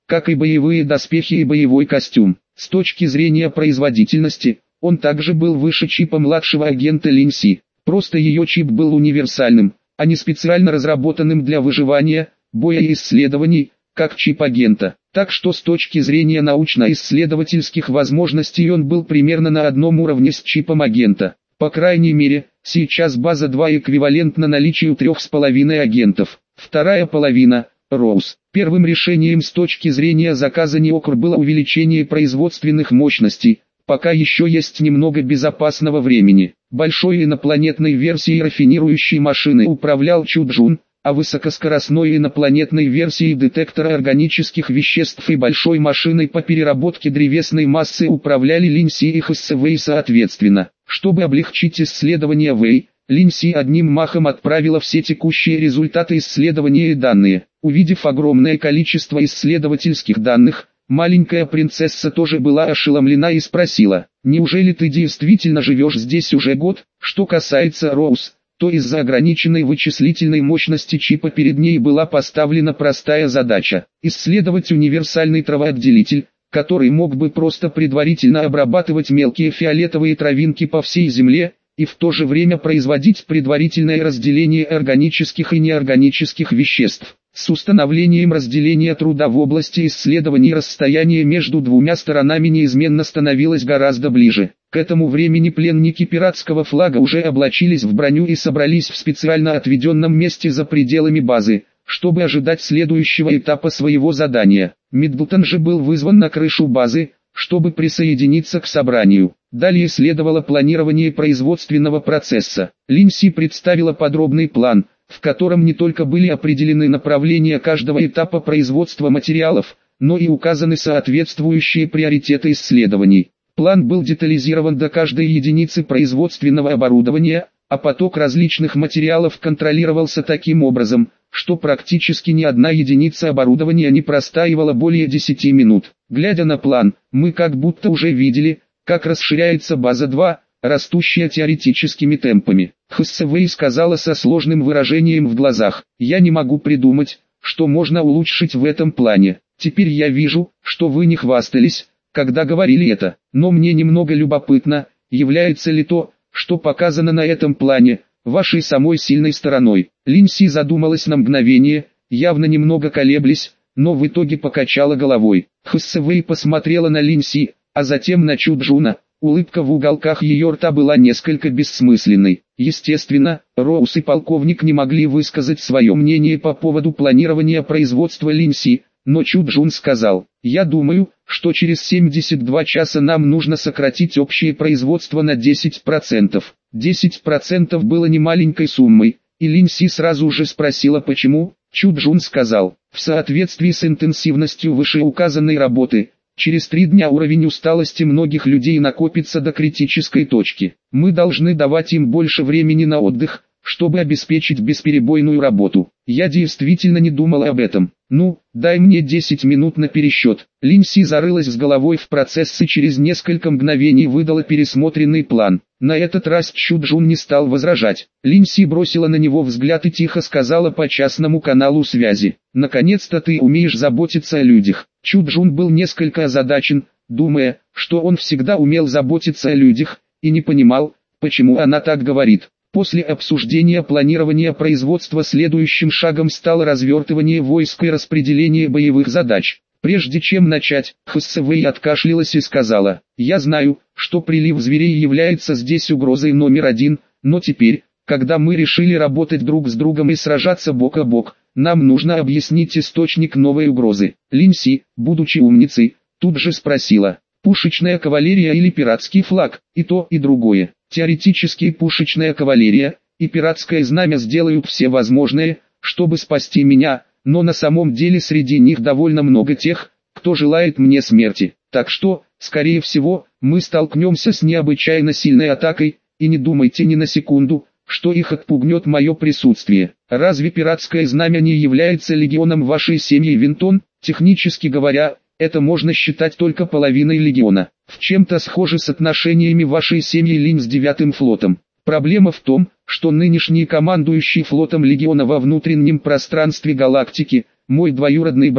как и боевые доспехи и боевой костюм. С точки зрения производительности, он также был выше чипа младшего агента Линси. Просто ее чип был универсальным, а не специально разработанным для выживания, боя и исследований, как чип агента. Так что с точки зрения научно-исследовательских возможностей он был примерно на одном уровне с чипом агента. По крайней мере, сейчас база два эквивалентна наличию трех с половиной агентов. Вторая половина – Роуз. Первым решением с точки зрения заказа Неокр было увеличение производственных мощностей, пока еще есть немного безопасного времени. Большой инопланетной версией рафинирующей машины управлял Чуджун, а высокоскоростной инопланетной версией детектора органических веществ и большой машиной по переработке древесной массы управляли Линси и Хоссе Вэй соответственно. Чтобы облегчить исследования Вэй, Линси одним махом отправила все текущие результаты исследования и данные. Увидев огромное количество исследовательских данных, маленькая принцесса тоже была ошеломлена и спросила: «Неужели ты действительно живешь здесь уже год?» Что касается Роуз, то из-за ограниченной вычислительной мощности чипа перед ней была поставлена простая задача – исследовать универсальный травоотделитель, который мог бы просто предварительно обрабатывать мелкие фиолетовые травинки по всей Земле, и в то же время производить предварительное разделение органических и неорганических веществ. С установлением разделения труда в области исследований расстояние между двумя сторонами неизменно становилось гораздо ближе. К этому времени пленники пиратского флага уже облачились в броню и собрались в специально отведенном месте за пределами базы, чтобы ожидать следующего этапа своего задания. Миддлтон же был вызван на крышу базы, чтобы присоединиться к собранию. Далее следовало планирование производственного процесса. Линси представила подробный план, в котором не только были определены направления каждого этапа производства материалов, но и указаны соответствующие приоритеты исследований. План был детализирован до каждой единицы производственного оборудования, а поток различных материалов контролировался таким образом, что практически ни одна единица оборудования не простаивала более десяти минут. Глядя на план, мы как будто уже видели, как расширяется база два, растущая теоретическими темпами. Хоссе Вэй сказала со сложным выражением в глазах: «Я не могу придумать, что можно улучшить в этом плане. Теперь я вижу, что вы не хвастались, когда говорили это, но мне немного любопытно, является ли то, что показано на этом плане, вашей самой сильной стороной». Линси задумалась на мгновение, явно немного колеблясь, но в итоге покачала головой. Хоссе Вэй посмотрела на Линси, а затем на Чуджуна. Улыбка в уголках ее рта была несколько бессмысленной. Естественно, Роуз и полковник не могли высказать свое мнение по поводу планирования производства Линси, но Чуджун сказал: «Я думаю, что через семьдесят два часа нам нужно сократить общее производство на десять процентов. десять процентов было немаленькой суммой, и Линси сразу же спросила почему. Чуджун сказал: «В соответствии с интенсивностью вышеуказанной работы, через три дня уровень усталости многих людей накопится до критической точки. Мы должны давать им больше времени на отдых, чтобы обеспечить бесперебойную работу». Я действительно не думал об этом. «Ну, дай мне десять минут на пересчет». Линси зарылась с головой в процесс и через несколько мгновений выдала пересмотренный план. На этот раз Чуджун не стал возражать. Линси бросила на него взгляд и тихо сказала по частному каналу связи: «Наконец-то ты умеешь заботиться о людях». Чуджун был несколько озадачен, думая, что он всегда умел заботиться о людях, и не понимал, почему она так говорит. После обсуждения планирования производства следующим шагом стало развертывание войск и распределение боевых задач. Прежде чем начать, Хоссе Вэй откашлялась и сказала: «Я знаю, что прилив зверей является здесь угрозой номер один, но теперь, когда мы решили работать друг с другом и сражаться бок о бок, нам нужно объяснить источник новой угрозы». Линси, будучи умницей, тут же спросила: «Пушечная кавалерия или пиратский флаг?» «И то, и другое. Теоретически пушечная кавалерия и пиратское знамя сделают все возможное, чтобы спасти меня, но на самом деле среди них довольно много тех, кто желает мне смерти. Так что, скорее всего, мы столкнемся с необычайно сильной атакой, и не думайте ни на секунду, что их отпугнет мое присутствие. Разве пиратское знамя не является легионом вашей семьи Винтон? Технически говоря, это можно считать только половиной легиона. В чем-то схоже с отношениями вашей семьи Линь с девятым флотом. Проблема в том, что нынешний командующий флотом легиона во внутреннем пространстве галактики, мой двоюродный брат,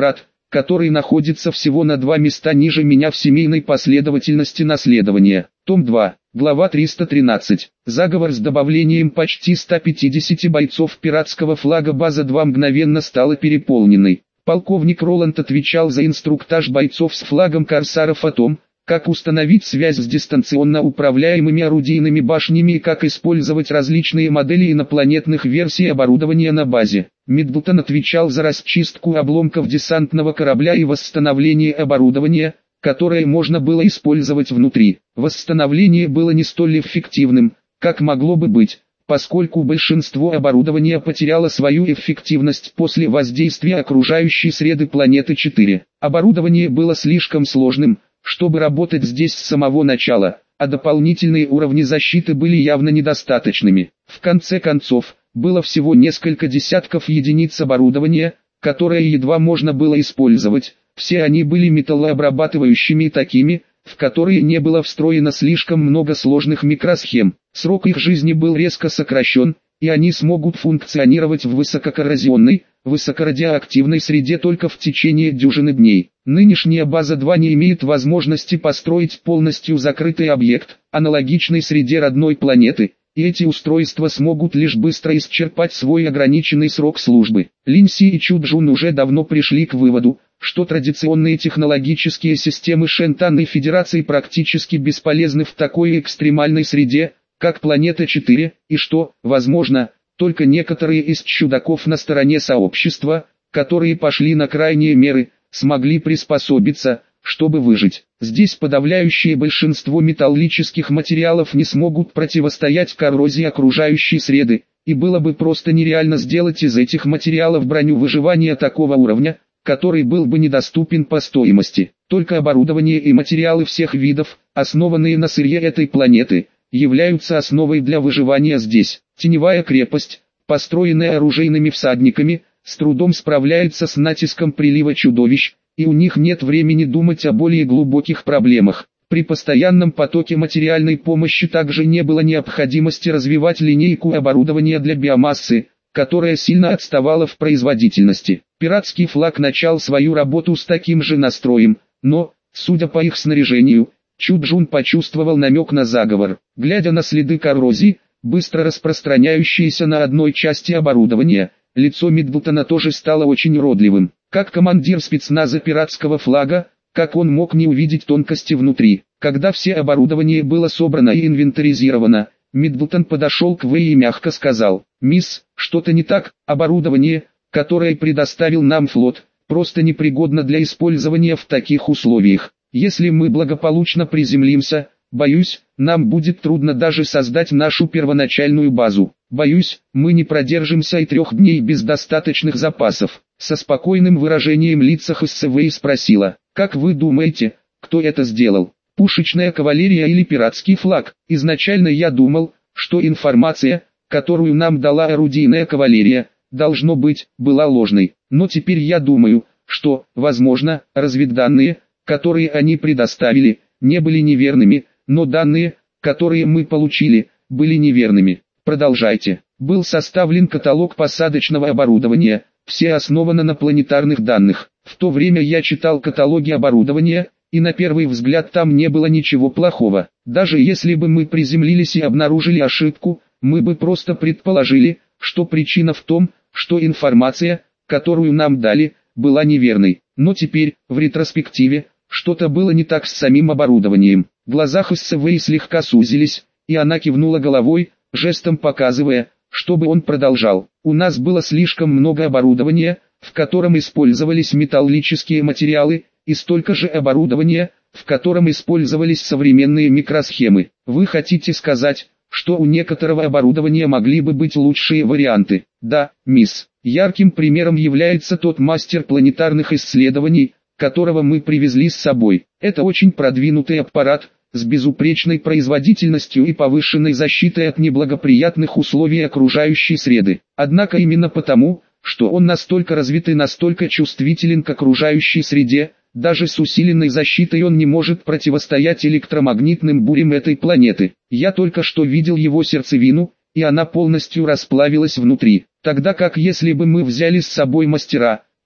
который находится всего на два места ниже меня в семейной последовательности наследования. Том два, глава триста тринадцать. Заговор с добавлением почти ста пятидесяти бойцов пиратского флага база два мгновенно стала переполненной. Полковник Роланд отвечал за инструктаж бойцов с флагом корсаров о том, как установить связь с дистанционно управляемыми орудийными башнями и как использовать различные модели инопланетных версий оборудования на базе. Миддлтон отвечал за расчистку обломков десантного корабля и восстановление оборудования, которое можно было использовать внутри. Восстановление было не столь эффективным, как могло бы быть, поскольку большинство оборудования потеряло свою эффективность после воздействия окружающей среды планеты четыре. Оборудование было слишком сложным, чтобы работать здесь с самого начала, а дополнительные уровни защиты были явно недостаточными. В конце концов, было всего несколько десятков единиц оборудования, которое едва можно было использовать, все они были металлообрабатывающими и такими, в которые не было встроено слишком много сложных микросхем. Срок их жизни был резко сокращен, и они смогут функционировать в высококоррозионной, высокорадиоактивной среде только в течение дюжины дней. Нынешняя база два не имеет возможности построить полностью закрытый объект, аналогичный среде родной планеты, и эти устройства смогут лишь быстро исчерпать свой ограниченный срок службы. Линси и Чуджун уже давно пришли к выводу, что традиционные технологические системы Шентанной Федерации практически бесполезны в такой экстремальной среде, как планета четыре, и что, возможно, только некоторые из чудаков на стороне сообщества, которые пошли на крайние меры, смогли приспособиться, чтобы выжить. Здесь подавляющее большинство металлических материалов не смогут противостоять коррозии окружающей среды, и было бы просто нереально сделать из этих материалов броню выживания такого уровня, который был бы недоступен по стоимости. Только оборудование и материалы всех видов, основанные на сырье этой планеты, являются основой для выживания здесь. Теневая крепость, построенная оружейными всадниками, с трудом справляется с натиском прилива чудовищ, и у них нет времени думать о более глубоких проблемах. При постоянном потоке материальной помощи также не было необходимости развивать линейку оборудования для биомассы, которая сильно отставала в производительности. Пиратский флаг начал свою работу с таким же настроем, но, судя по их снаряжению, Чуджун почувствовал намек на заговор. Глядя на следы коррозии, быстро распространяющиеся на одной части оборудования, лицо Миддлтона тоже стало очень уродливым. Как командир спецназа пиратского флага, как он мог не увидеть тонкости внутри? Когда все оборудование было собрано и инвентаризировано, Миддлтон подошел к Вэй и мягко сказал: «Мисс, что-то не так, оборудование, которое предоставил нам флот, просто непригодно для использования в таких условиях. Если мы благополучно приземлимся, боюсь, нам будет трудно даже создать нашу первоначальную базу. Боюсь, мы не продержимся и трех дней без достаточных запасов». Со спокойным выражением лица Хэссэвэй спросила: «Как вы думаете, кто это сделал? Пушечная кавалерия или пиратский флаг? Изначально я думал, что информация, которую нам дала орудийная кавалерия, должно быть, была ложной. Но теперь я думаю, что, возможно, разведданные, которые они предоставили, не были неверными, но данные, которые мы получили, были неверными. Продолжайте». Был составлен каталог посадочного оборудования, все основано на планетарных данных. В то время я читал каталоги оборудования, и на первый взгляд там не было ничего плохого. Даже если бы мы приземлились и обнаружили ошибку, мы бы просто предположили, что причина в том, что информация, которую нам дали, была неверной. Но теперь, в ретроспективе, что-то было не так с самим оборудованием. Глаза Хэссэвэй слегка сузились, и она кивнула головой, жестом показывая, чтобы он продолжал. У нас было слишком много оборудования, в котором использовались металлические материалы, и столько же оборудования, в котором использовались современные микросхемы. Вы хотите сказать, что у некоторого оборудования могли бы быть лучшие варианты? Да, мисс. Ярким примером является тот мастер планетарных исследований, которого мы привезли с собой. Это очень продвинутый аппарат, с безупречной производительностью и повышенной защитой от неблагоприятных условий окружающей среды. Однако именно потому, что он настолько развит и настолько чувствителен к окружающей среде, даже с усиленной защитой он не может противостоять электромагнитным бурям этой планеты. Я только что видел его сердцевину, и она полностью расплавилась внутри. Тогда как если бы мы взяли с собой мастера,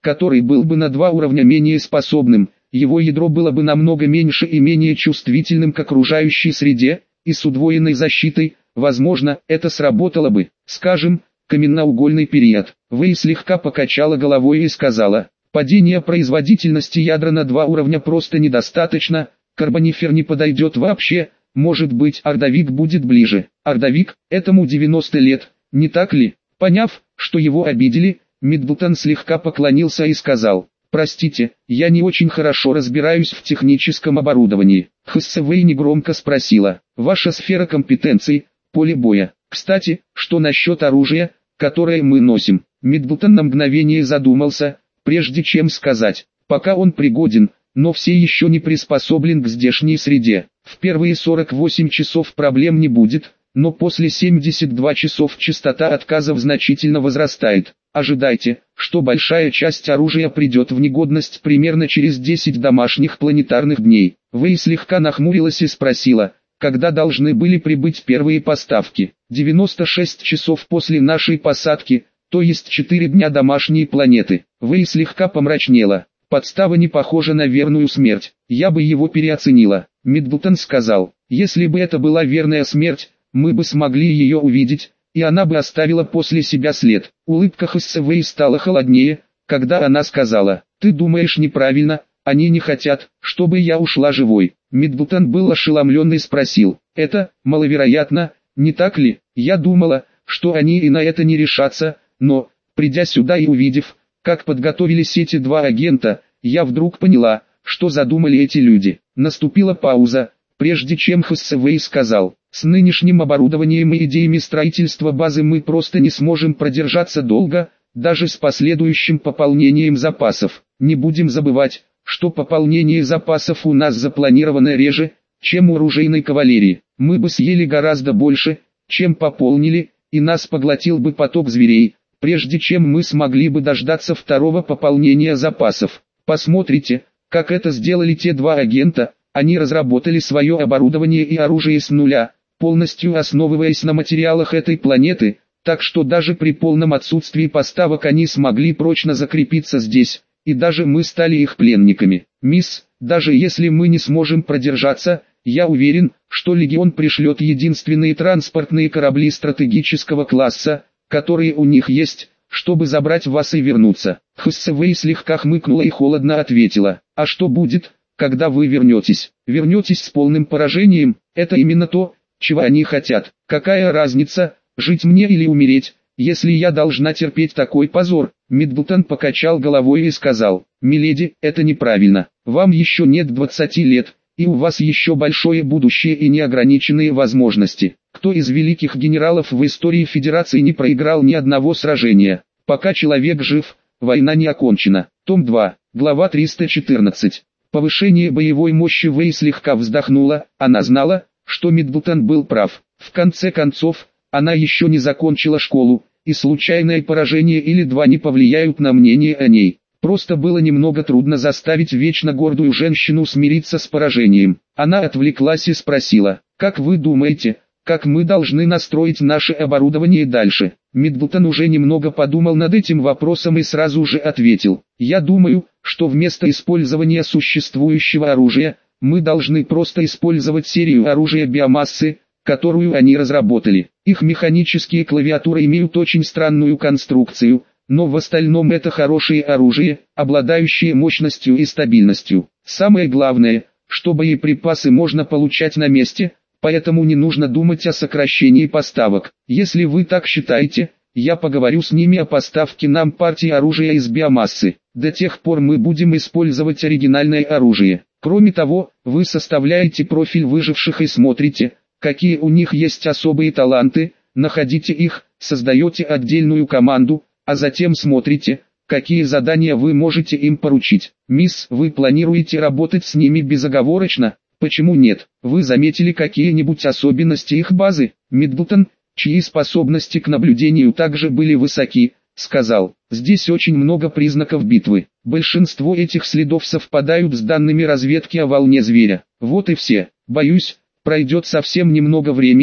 который был бы на два уровня менее способным, его ядро было бы намного меньше и менее чувствительным к окружающей среде, и с удвоенной защитой, возможно, это сработало бы, скажем, каменноугольный период. Вэй слегка покачала головой и сказала: падение производительности ядра на два уровня просто недостаточно, карбонифер не подойдет вообще, может быть ордовик будет ближе. Ордовик, этому девяносто лет, не так ли? Поняв, что его обидели, Миддлтон слегка поклонился и сказал: простите, я не очень хорошо разбираюсь в техническом оборудовании. Хэсэвэй негромко спросила: ваша сфера компетенций, поле боя. Кстати, что насчет оружия, которое мы носим? Миддлтон на мгновение задумался, прежде чем сказать: пока он пригоден, но все еще не приспособлен к здешней среде. В первые сорок восемь часов проблем не будет, но после семидесяти двух часов частота отказов значительно возрастает. Ожидайте, что большая часть оружия придет в негодность примерно через десять домашних планетарных дней. Вэй слегка нахмурилась и спросила: когда должны были прибыть первые поставки? девяносто шесть часов после нашей посадки, то есть четыре дня домашней планеты. Вэй слегка помрачнела. Подстава не похожа на верную смерть. Я бы его переоценила. Миддлтон сказал: если бы это была верная смерть, мы бы смогли ее увидеть, и она бы оставила после себя след. Улыбка Хэсэвэй стала холоднее, когда она сказала: ты думаешь неправильно, они не хотят, чтобы я ушла живой. Миддлтон был ошеломлен и спросил: это маловероятно, не так ли? Я думала, что они и на это не решатся, но, придя сюда и увидев, как подготовились эти два агента, я вдруг поняла, что задумали эти люди. Наступила пауза, прежде чем Хэсэвэй сказал: с нынешним оборудованием и идеями строительства базы мы просто не сможем продержаться долго, даже с последующим пополнением запасов. Не будем забывать, что пополнение запасов у нас запланировано реже, чем у оружейной кавалерии. Мы бы съели гораздо больше, чем пополнили, и нас поглотил бы поток зверей, прежде чем мы смогли бы дождаться второго пополнения запасов. Посмотрите, как это сделали те два агента. Они разработали свое оборудование и оружие с нуля, полностью основываясь на материалах этой планеты, так что даже при полном отсутствии поставок они смогли прочно закрепиться здесь, и даже мы стали их пленниками. Мисс, даже если мы не сможем продержаться, я уверен, что Легион пришлет единственные транспортные корабли стратегического класса, которые у них есть, чтобы забрать вас и вернуться. Хэсэвэй слегка хмыкнула и холодно ответила: а что будет, когда вы вернетесь? Вернетесь с полным поражением? Это именно то, чего они хотят. Какая разница, жить мне или умереть, если я должна терпеть такой позор? Миддлтон покачал головой и сказал: миледи, это неправильно. Вам еще нет двадцати лет, и у вас еще большое будущее и неограниченные возможности. Кто из великих генералов в истории Федерации не проиграл ни одного сражения? Пока человек жив, война не окончена. Том два, глава триста четырнадцать. Повышение боевой мощи. Вэй слегка вздохнула, она знала, что Миддлтон был прав. В конце концов, она еще не закончила школу, и случайное поражение или два не повлияют на мнение о ней. Просто было немного трудно заставить вечно гордую женщину смириться с поражением. Она отвлеклась и спросила: как вы думаете, как мы должны настроить наше оборудование дальше? Миддлтон уже немного подумал над этим вопросом и сразу же ответил: я думаю, что вместо использования существующего оружия, мы должны просто использовать серию оружия биомассы, которую они разработали. Их механические клавиатуры имеют очень странную конструкцию, но в остальном это хорошее оружие, обладающее мощностью и стабильностью. Самое главное, что боеприпасы можно получать на месте, поэтому не нужно думать о сокращении поставок. Если вы так считаете, я поговорю с ними о поставке нам партии оружия из биомассы. До тех пор мы будем использовать оригинальное оружие. Кроме того, вы составляете профиль выживших и смотрите, какие у них есть особые таланты, находите их, создаете отдельную команду, а затем смотрите, какие задания вы можете им поручить. Мисс, вы планируете работать с ними безоговорочно? Почему нет? Вы заметили какие-нибудь особенности их базы? Миддлтон, чьи способности к наблюдению также были высоки, сказал: здесь очень много признаков битвы. Большинство этих следов совпадают с данными разведки о волне зверя. Вот и все. Боюсь, пройдет совсем немного времени, и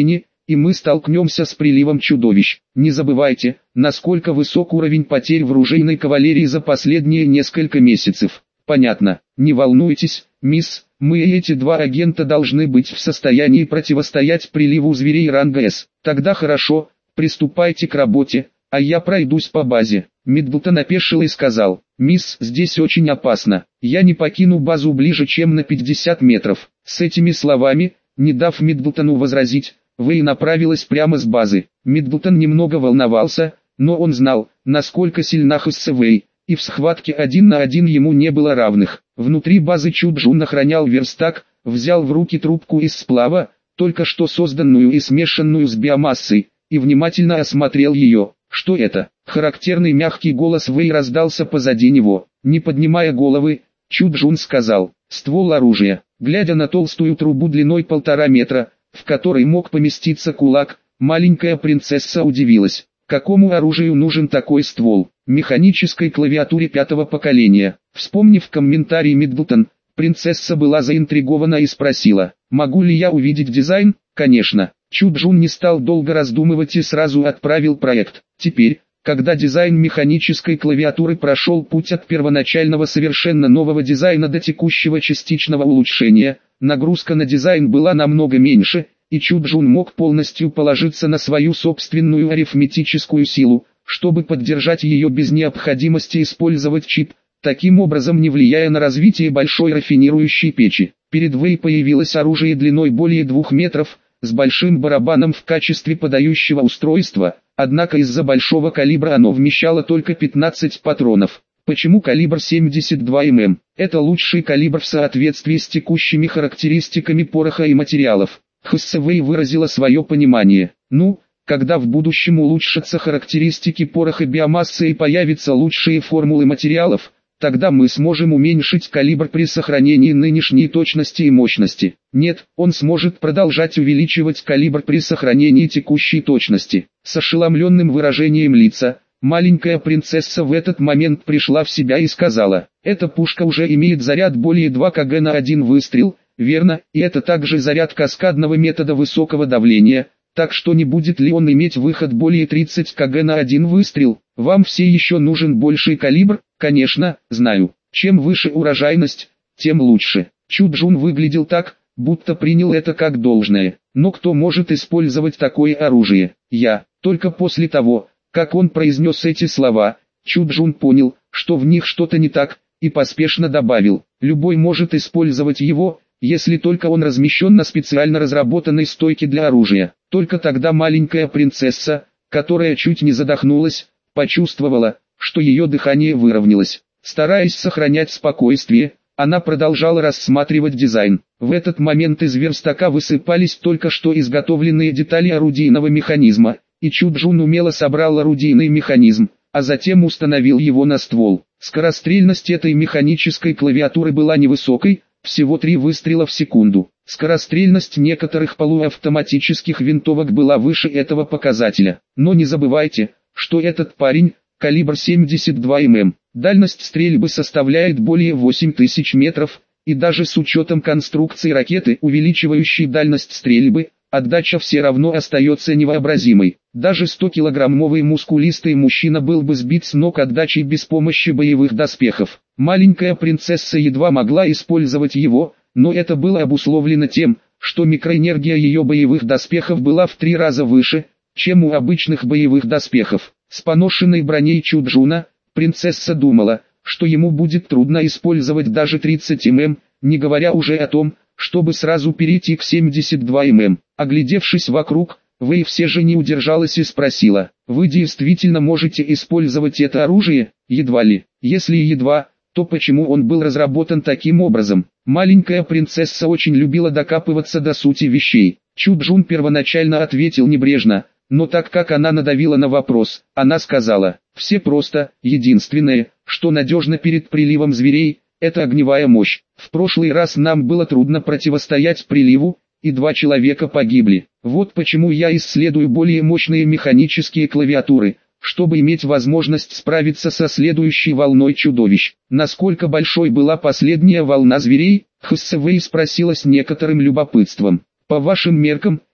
и мы столкнемся с приливом чудовищ. Не забывайте, насколько высок уровень потерь в ружейной кавалерии за последние несколько месяцев. Понятно. Не волнуйтесь, мисс, мы и эти два агента должны быть в состоянии противостоять приливу зверей ранга С. Тогда хорошо, приступайте к работе, а я пройдусь по базе. Миддлтон опешил и сказал: «Мисс, здесь очень опасно. Я не покину базу ближе, чем на пятьдесят метров». С этими словами, не дав Миддлтону возразить, Вэй направилась прямо с базы. Миддлтон немного волновался, но он знал, насколько сильна Хоссе Вэй, и в схватке один на один ему не было равных. Внутри базы Чуджун охранял верстак, взял в руки трубку из сплава, только что созданную и смешанную с биомассой, и внимательно осмотрел ее. Что это? Характерный мягкий голос Вэй раздался позади него. Не поднимая головы, Чуджун сказал: «Ствол оружия». Глядя на толстую трубу длиной полтора метра, в которой мог поместиться кулак, маленькая принцесса удивилась. Какому оружию нужен такой ствол? Механической клавиатуре пятого поколения. Вспомнив комментарий Миддлтон, принцесса была заинтригована и спросила: «Могу ли я увидеть дизайн?» «Конечно». Чуджун не стал долго раздумывать и сразу отправил проект. Теперь, когда дизайн механической клавиатуры прошел путь от первоначального совершенно нового дизайна до текущего частичного улучшения, нагрузка на дизайн была намного меньше, и Чуджун мог полностью положиться на свою собственную арифметическую силу, чтобы поддержать ее без необходимости использовать чип, таким образом не влияя на развитие большой рафинирующей печи. Перед Вэй появилось оружие длиной более двух метров, с большим барабаном в качестве подающего устройства, однако из-за большого калибра оно вмещало только пятнадцать патронов. Почему калибр семьдесят два миллиметра? Это лучший калибр в соответствии с текущими характеристиками пороха и материалов. Хоссе Вэй выразила свое понимание. Ну, когда в будущем улучшатся характеристики пороха биомассы и появятся лучшие формулы материалов, тогда мы сможем уменьшить калибр при сохранении нынешней точности и мощности. Нет, он сможет продолжать увеличивать калибр при сохранении текущей точности. С ошеломленным выражением лица, маленькая принцесса в этот момент пришла в себя и сказала: «Эта пушка уже имеет заряд более двух килограмм на один выстрел, верно, и это также заряд каскадного метода высокого давления, так что не будет ли он иметь выход более тридцати килограмм на один выстрел? Вам все еще нужен больший калибр?» «Конечно, знаю. Чем выше урожайность, тем лучше». Чуджун выглядел так, будто принял это как должное. Но кто может использовать такое оружие? Я. Только после того, как он произнес эти слова, Чуджун понял, что в них что-то не так, и поспешно добавил: «Любой может использовать его, если только он размещен на специально разработанной стойке для оружия». Только тогда маленькая принцесса, которая чуть не задохнулась, почувствовала, что ее дыхание выровнялось. Стараясь сохранять спокойствие, она продолжала рассматривать дизайн. В этот момент из верстака высыпались только что изготовленные детали орудийного механизма, и Чуджун умело собрал орудийный механизм, а затем установил его на ствол. Скорострельность этой механической клавиатуры была невысокой, всего три выстрела в секунду. Скорострельность некоторых полуавтоматических винтовок была выше этого показателя. Но не забывайте, что этот парень, калибр семьдесят два миллиметра, дальность стрельбы составляет более восемь тысяч метров, и даже с учетом конструкции ракеты, увеличивающей дальность стрельбы, отдача все равно остается невообразимой. Даже стокилограммовый мускулистый мужчина был бы сбит с ног отдачей без помощи боевых доспехов. Маленькая принцесса едва могла использовать его, но это было обусловлено тем, что микроэнергия ее боевых доспехов была в три раза выше, чем у обычных боевых доспехов. С поношенной броней Чуджуна, принцесса думала, что ему будет трудно использовать даже тридцать миллиметров, не говоря уже о том, чтобы сразу перейти к семьдесят два миллиметра. Оглядевшись вокруг, Вэй все же не удержалась и спросила: «Вы действительно можете использовать это оружие?» «Едва ли. Если и едва, то почему он был разработан таким образом?» Маленькая принцесса очень любила докапываться до сути вещей. Чуджун первоначально ответил небрежно, но так как она надавила на вопрос, она сказала: «Все просто, единственное, что надежно перед приливом зверей, это огневая мощь. В прошлый раз нам было трудно противостоять приливу, и два человека погибли. Вот почему я исследую более мощные механические клавиатуры, чтобы иметь возможность справиться со следующей волной чудовищ». Насколько большой была последняя волна зверей? Хоссе Вэй спросила с некоторым любопытством. «По вашим меркам,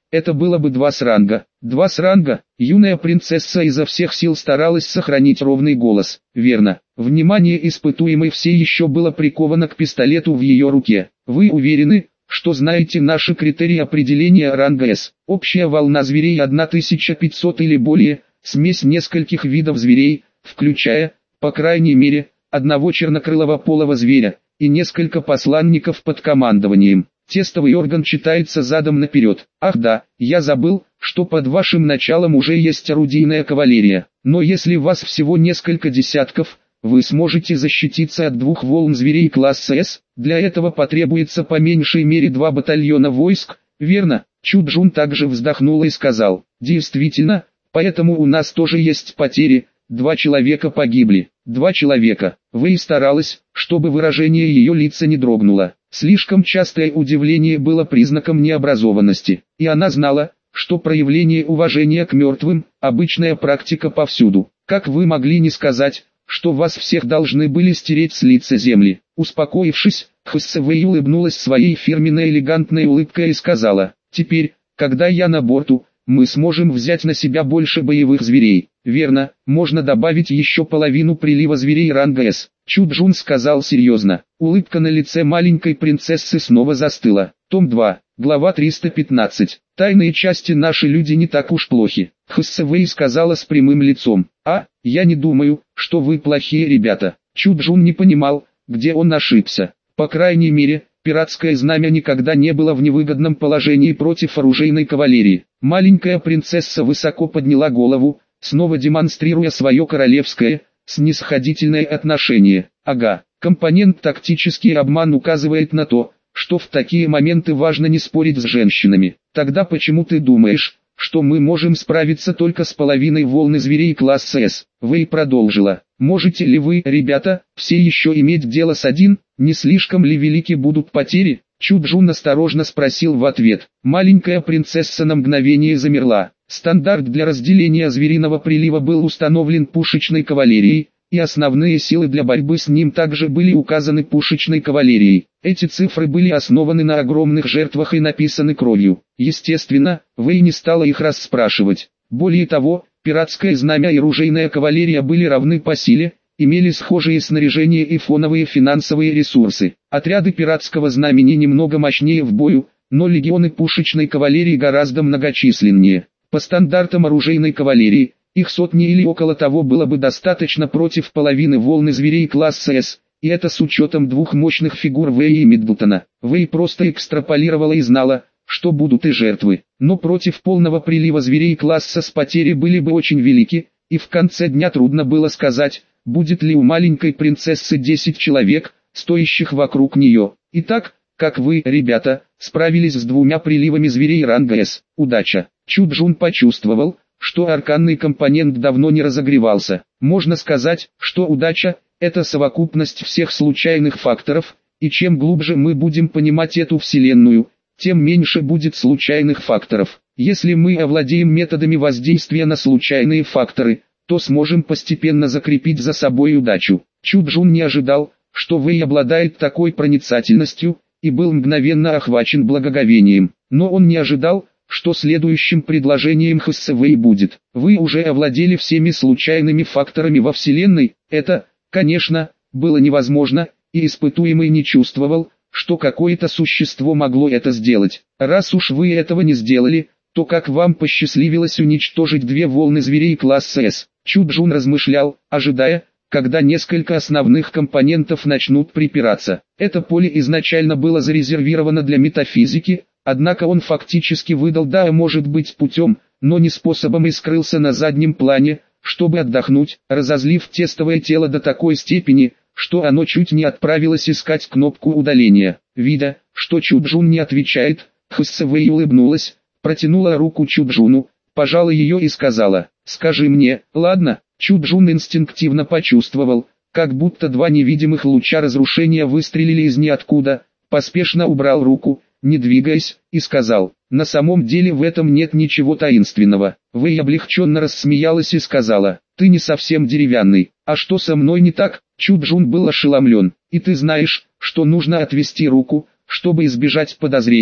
это было бы два сранга. Два сранга? Юная принцесса изо всех сил старалась сохранить ровный голос. Верно. Внимание испытуемой все еще было приковано к пистолету в ее руке. Вы уверены, что знаете наши критерии определения ранга С? Общая волна зверей тысяча пятьсот или более, смесь нескольких видов зверей, включая, по крайней мере, одного чернокрылого полого зверя, и несколько посланников под командованием. Тестовый орган читается задом наперед. Ах да, я забыл, что под вашим началом уже есть орудийная кавалерия. Но если вас всего несколько десятков, вы сможете защититься от двух волн зверей класса С. Для этого потребуется по меньшей мере два батальона войск, верно? Чуджун также вздохнула и сказал: действительно, поэтому у нас тоже есть потери. Два человека погибли. Два человека. Вэй старалась, чтобы выражение ее лица не дрогнуло. Слишком частое удивление было признаком необразованности, и она знала, что проявление уважения к мертвым – обычная практика повсюду. Как вы могли не сказать, что вас всех должны были стереть с лица земли? Успокоившись, Хэсэвэй улыбнулась своей фирменной элегантной улыбкой и сказала: теперь, когда я на борту, мы сможем взять на себя больше боевых зверей. Верно, можно добавить еще половину прилива зверей ранга С. Чуджун сказал серьезно. Улыбка на лице маленькой принцессы снова застыла. Том два, глава триста пятнадцать. Тайные части наши люди не так уж плохи. Хэсэвэй сказала с прямым лицом. А, я не думаю, что вы плохие ребята. Чуджун не понимал, где он ошибся. По крайней мере, пиратское знамя никогда не было в невыгодном положении против оружейной кавалерии. Маленькая принцесса высоко подняла голову, снова демонстрируя свое королевское, снисходительное отношение. Ага, компонент «тактический обман» указывает на то, что в такие моменты важно не спорить с женщинами. Тогда почему ты думаешь, что мы можем справиться только с половиной волны зверей класса С? Вэй продолжила. Можете ли вы, ребята, все еще иметь дело с один? Не слишком ли велики будут потери? Чуджун осторожно спросил в ответ. Маленькая принцесса на мгновение замерла. Стандарт для разделения звериного прилива был установлен пушечной кавалерией, и основные силы для борьбы с ним также были указаны пушечной кавалерией. Эти цифры были основаны на огромных жертвах и написаны кровью. Естественно, Вэй не стала их расспрашивать. Более того, пиратское знамя и оружейная кавалерия были равны по силе, имели схожие снаряжение и фоновые финансовые ресурсы. Отряды пиратского знамени немного мощнее в бою, но легионы пушечной кавалерии гораздо многочисленнее. По стандартам оружейной кавалерии, их сотни или около того было бы достаточно против половины волны зверей класса С, и это с учетом двух мощных фигур Вэя и Миддлтона. Вэй просто экстраполировала и знала, что будут и жертвы, но против полного прилива зверей класса С потери были бы очень велики, и в конце дня трудно было сказать, будет ли у маленькой принцессы десять человек, стоящих вокруг нее. Итак, как вы, ребята, справились с двумя приливами зверей ранга С? Удача. Чуджун почувствовал, что арканный компонент давно не разогревался. Можно сказать, что удача – это совокупность всех случайных факторов, и чем глубже мы будем понимать эту вселенную, тем меньше будет случайных факторов. Если мы овладеем методами воздействия на случайные факторы, то сможем постепенно закрепить за собой удачу. Чуджун не ожидал, что Вэй обладает такой проницательностью, и был мгновенно охвачен благоговением. Но он не ожидал, что следующим предложением Хэсэвэй будет. Вы уже овладели всеми случайными факторами во Вселенной. Это, конечно, было невозможно, и испытуемый не чувствовал, что какое-то существо могло это сделать. Раз уж вы этого не сделали, то как вам посчастливилось уничтожить две волны зверей класса С? Чуджун размышлял, ожидая, когда несколько основных компонентов начнут припираться. Это поле изначально было зарезервировано для метафизики, однако он фактически выдал «да», а может быть путем, но не способом, и скрылся на заднем плане, чтобы отдохнуть, разозлив тестовое тело до такой степени, что оно чуть не отправилось искать кнопку удаления. Видя, что Чуджун не отвечает, Хэсэвэй улыбнулась, протянула руку Чуджуну, пожала ее и сказала: «Скажи мне, ладно?» Чуджун инстинктивно почувствовал, как будто два невидимых луча разрушения выстрелили из ниоткуда, поспешно убрал руку, не двигаясь, и сказал: «На самом деле в этом нет ничего таинственного». Вэй облегченно рассмеялась и сказала: «Ты не совсем деревянный. А что со мной не так?» Чуджун был ошеломлен. «И ты знаешь, что нужно отвести руку, чтобы избежать подозрений,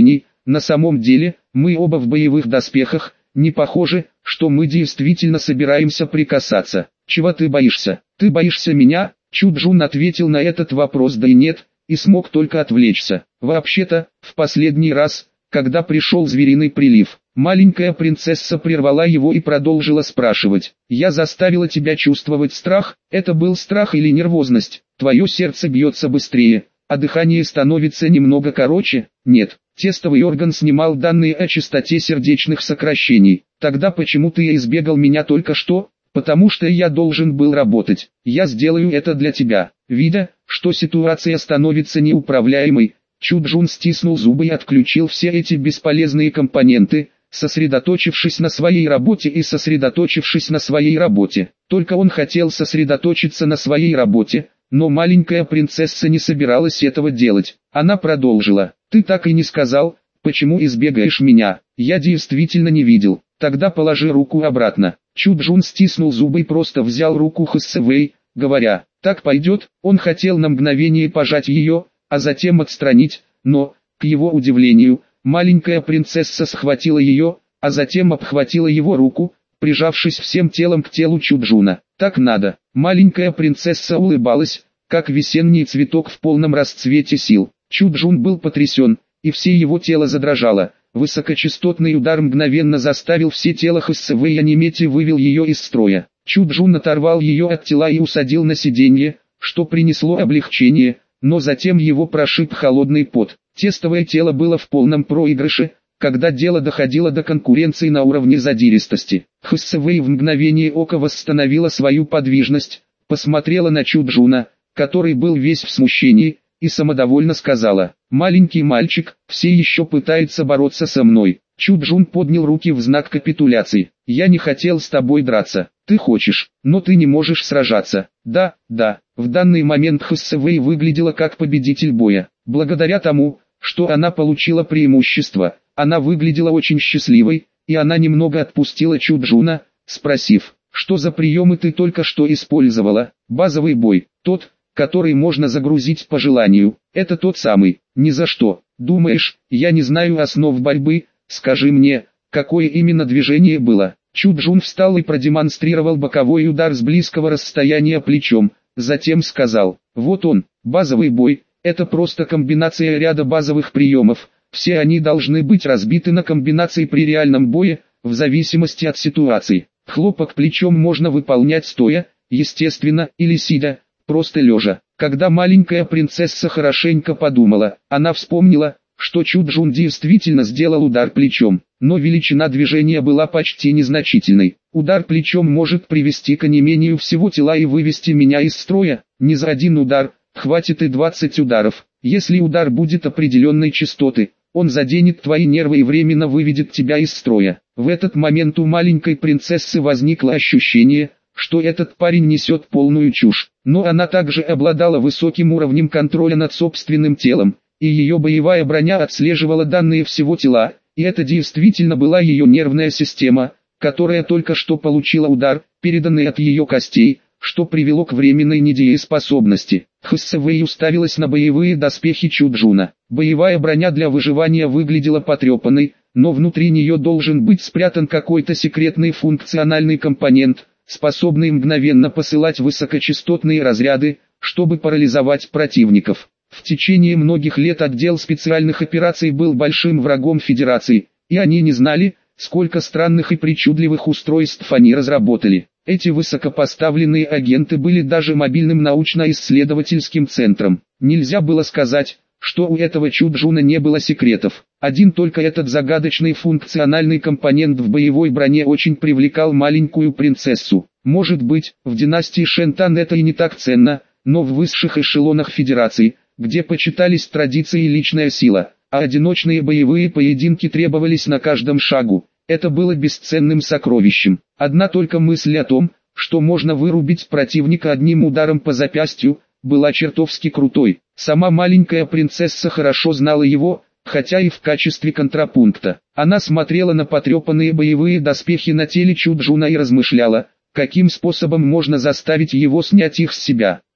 На самом деле, мы оба в боевых доспехах, не похоже, что мы действительно собираемся прикасаться. Чего ты боишься? Ты боишься меня? Чуджун ответил на этот вопрос да и нет, и смог только отвлечься. Вообще-то, в последний раз, когда пришел звериный прилив, маленькая принцесса прервала его и продолжила спрашивать. «Я заставила тебя чувствовать страх? Это был страх или нервозность? Твое сердце бьется быстрее, а дыхание становится немного короче?» «Нет». Тестовый орган снимал данные о частоте сердечных сокращений. «Тогда почему ты избегал меня только что?» «Потому что я должен был работать. Я сделаю это для тебя». Видя, что ситуация становится неуправляемой, Чуджун стиснул зубы и отключил все эти бесполезные компоненты, сосредоточившись на своей работе и сосредоточившись на своей работе. Только он хотел сосредоточиться на своей работе, но маленькая принцесса не собиралась этого делать. Она продолжила. «Ты так и не сказал, почему избегаешь меня. Я действительно не видел. Тогда положи руку обратно». Чуджун стиснул зубы и просто взял руку Хэсэвэй, говоря, «Так пойдет». Он хотел на мгновение пожать ее, а затем отстранить, но, к его удивлению, маленькая принцесса схватила ее, а затем обхватила его руку, прижавшись всем телом к телу Чуджуна. «Так надо». Маленькая принцесса улыбалась, как весенний цветок в полном расцвете сил. Чуджун был потрясен, и все его тело задрожало. Высокочастотный удар мгновенно заставил все тело Хэсэвэй онеметь и вывел ее из строя. Чуджун оторвал ее от тела и усадил на сиденье, что принесло облегчение, но затем его прошиб холодный пот. Тестовое тело было в полном проигрыше, когда дело доходило до конкуренции на уровне задиристости. Хэсэвэй в мгновение ока восстановила свою подвижность, посмотрела на Чуджуна, который был весь в смущении, и самодовольно сказала, «Маленький мальчик, все еще пытается бороться со мной». Чуджун поднял руки в знак капитуляции. «Я не хотел с тобой драться. Ты хочешь, но ты не можешь сражаться». «Да, да». В данный момент Хэсэвэй выглядела как победитель боя. Благодаря тому, что она получила преимущество, она выглядела очень счастливой, и она немного отпустила Чуджуна, спросив, «Что за приемы ты только что использовала?» «Базовый бой, тот, который можно загрузить по желанию. Это тот самый. Ни за что. Думаешь, я не знаю основ борьбы? Скажи мне, какое именно движение было?» Чуджун встал и продемонстрировал боковой удар с близкого расстояния плечом, затем сказал, «Вот он, базовый бой, это просто комбинация ряда базовых приемов, все они должны быть разбиты на комбинации при реальном бое, в зависимости от ситуации. Хлопок плечом можно выполнять стоя, естественно, или сидя, просто лежа». Когда маленькая принцесса хорошенько подумала, она вспомнила, что Чуджун действительно сделал удар плечом, но величина движения была почти незначительной. «Удар плечом может привести к онемению всего тела и вывести меня из строя. Не за один удар, хватит и двадцать ударов. Если удар будет определенной частоты, он заденет твои нервы и временно выведет тебя из строя». В этот момент у маленькой принцессы возникло ощущение, что этот парень несет полную чушь, но она также обладала высоким уровнем контроля над собственным телом, и ее боевая броня отслеживала данные всего тела, и это действительно была ее нервная система, которая только что получила удар, переданный от ее костей, что привело к временной недееспособности. Хэсэвэй уставилась на боевые доспехи Чуджуна. Боевая броня для выживания выглядела потрепанной, но внутри нее должен быть спрятан какой-то секретный функциональный компонент, способный мгновенно посылать высокочастотные разряды, чтобы парализовать противников. В течение многих лет отдел специальных операций был большим врагом Федерации, и они не знали, сколько странных и причудливых устройств они разработали. Эти высокопоставленные агенты были даже мобильным научно-исследовательским центром. Нельзя было сказать, что у этого Чуджуна не было секретов. Один только этот загадочный функциональный компонент в боевой броне очень привлекал маленькую принцессу. Может быть, в династии Шентан это и не так ценно, но в высших эшелонах Федерации, где почитались традиции и личная сила, а одиночные боевые поединки требовались на каждом шагу, это было бесценным сокровищем. Одна только мысль о том, что можно вырубить противника одним ударом по запястью, была чертовски крутой. Сама маленькая принцесса хорошо знала его, хотя и в качестве контрапункта. Она смотрела на потрепанные боевые доспехи на теле Чуджуна и размышляла, каким способом можно заставить его снять их с себя.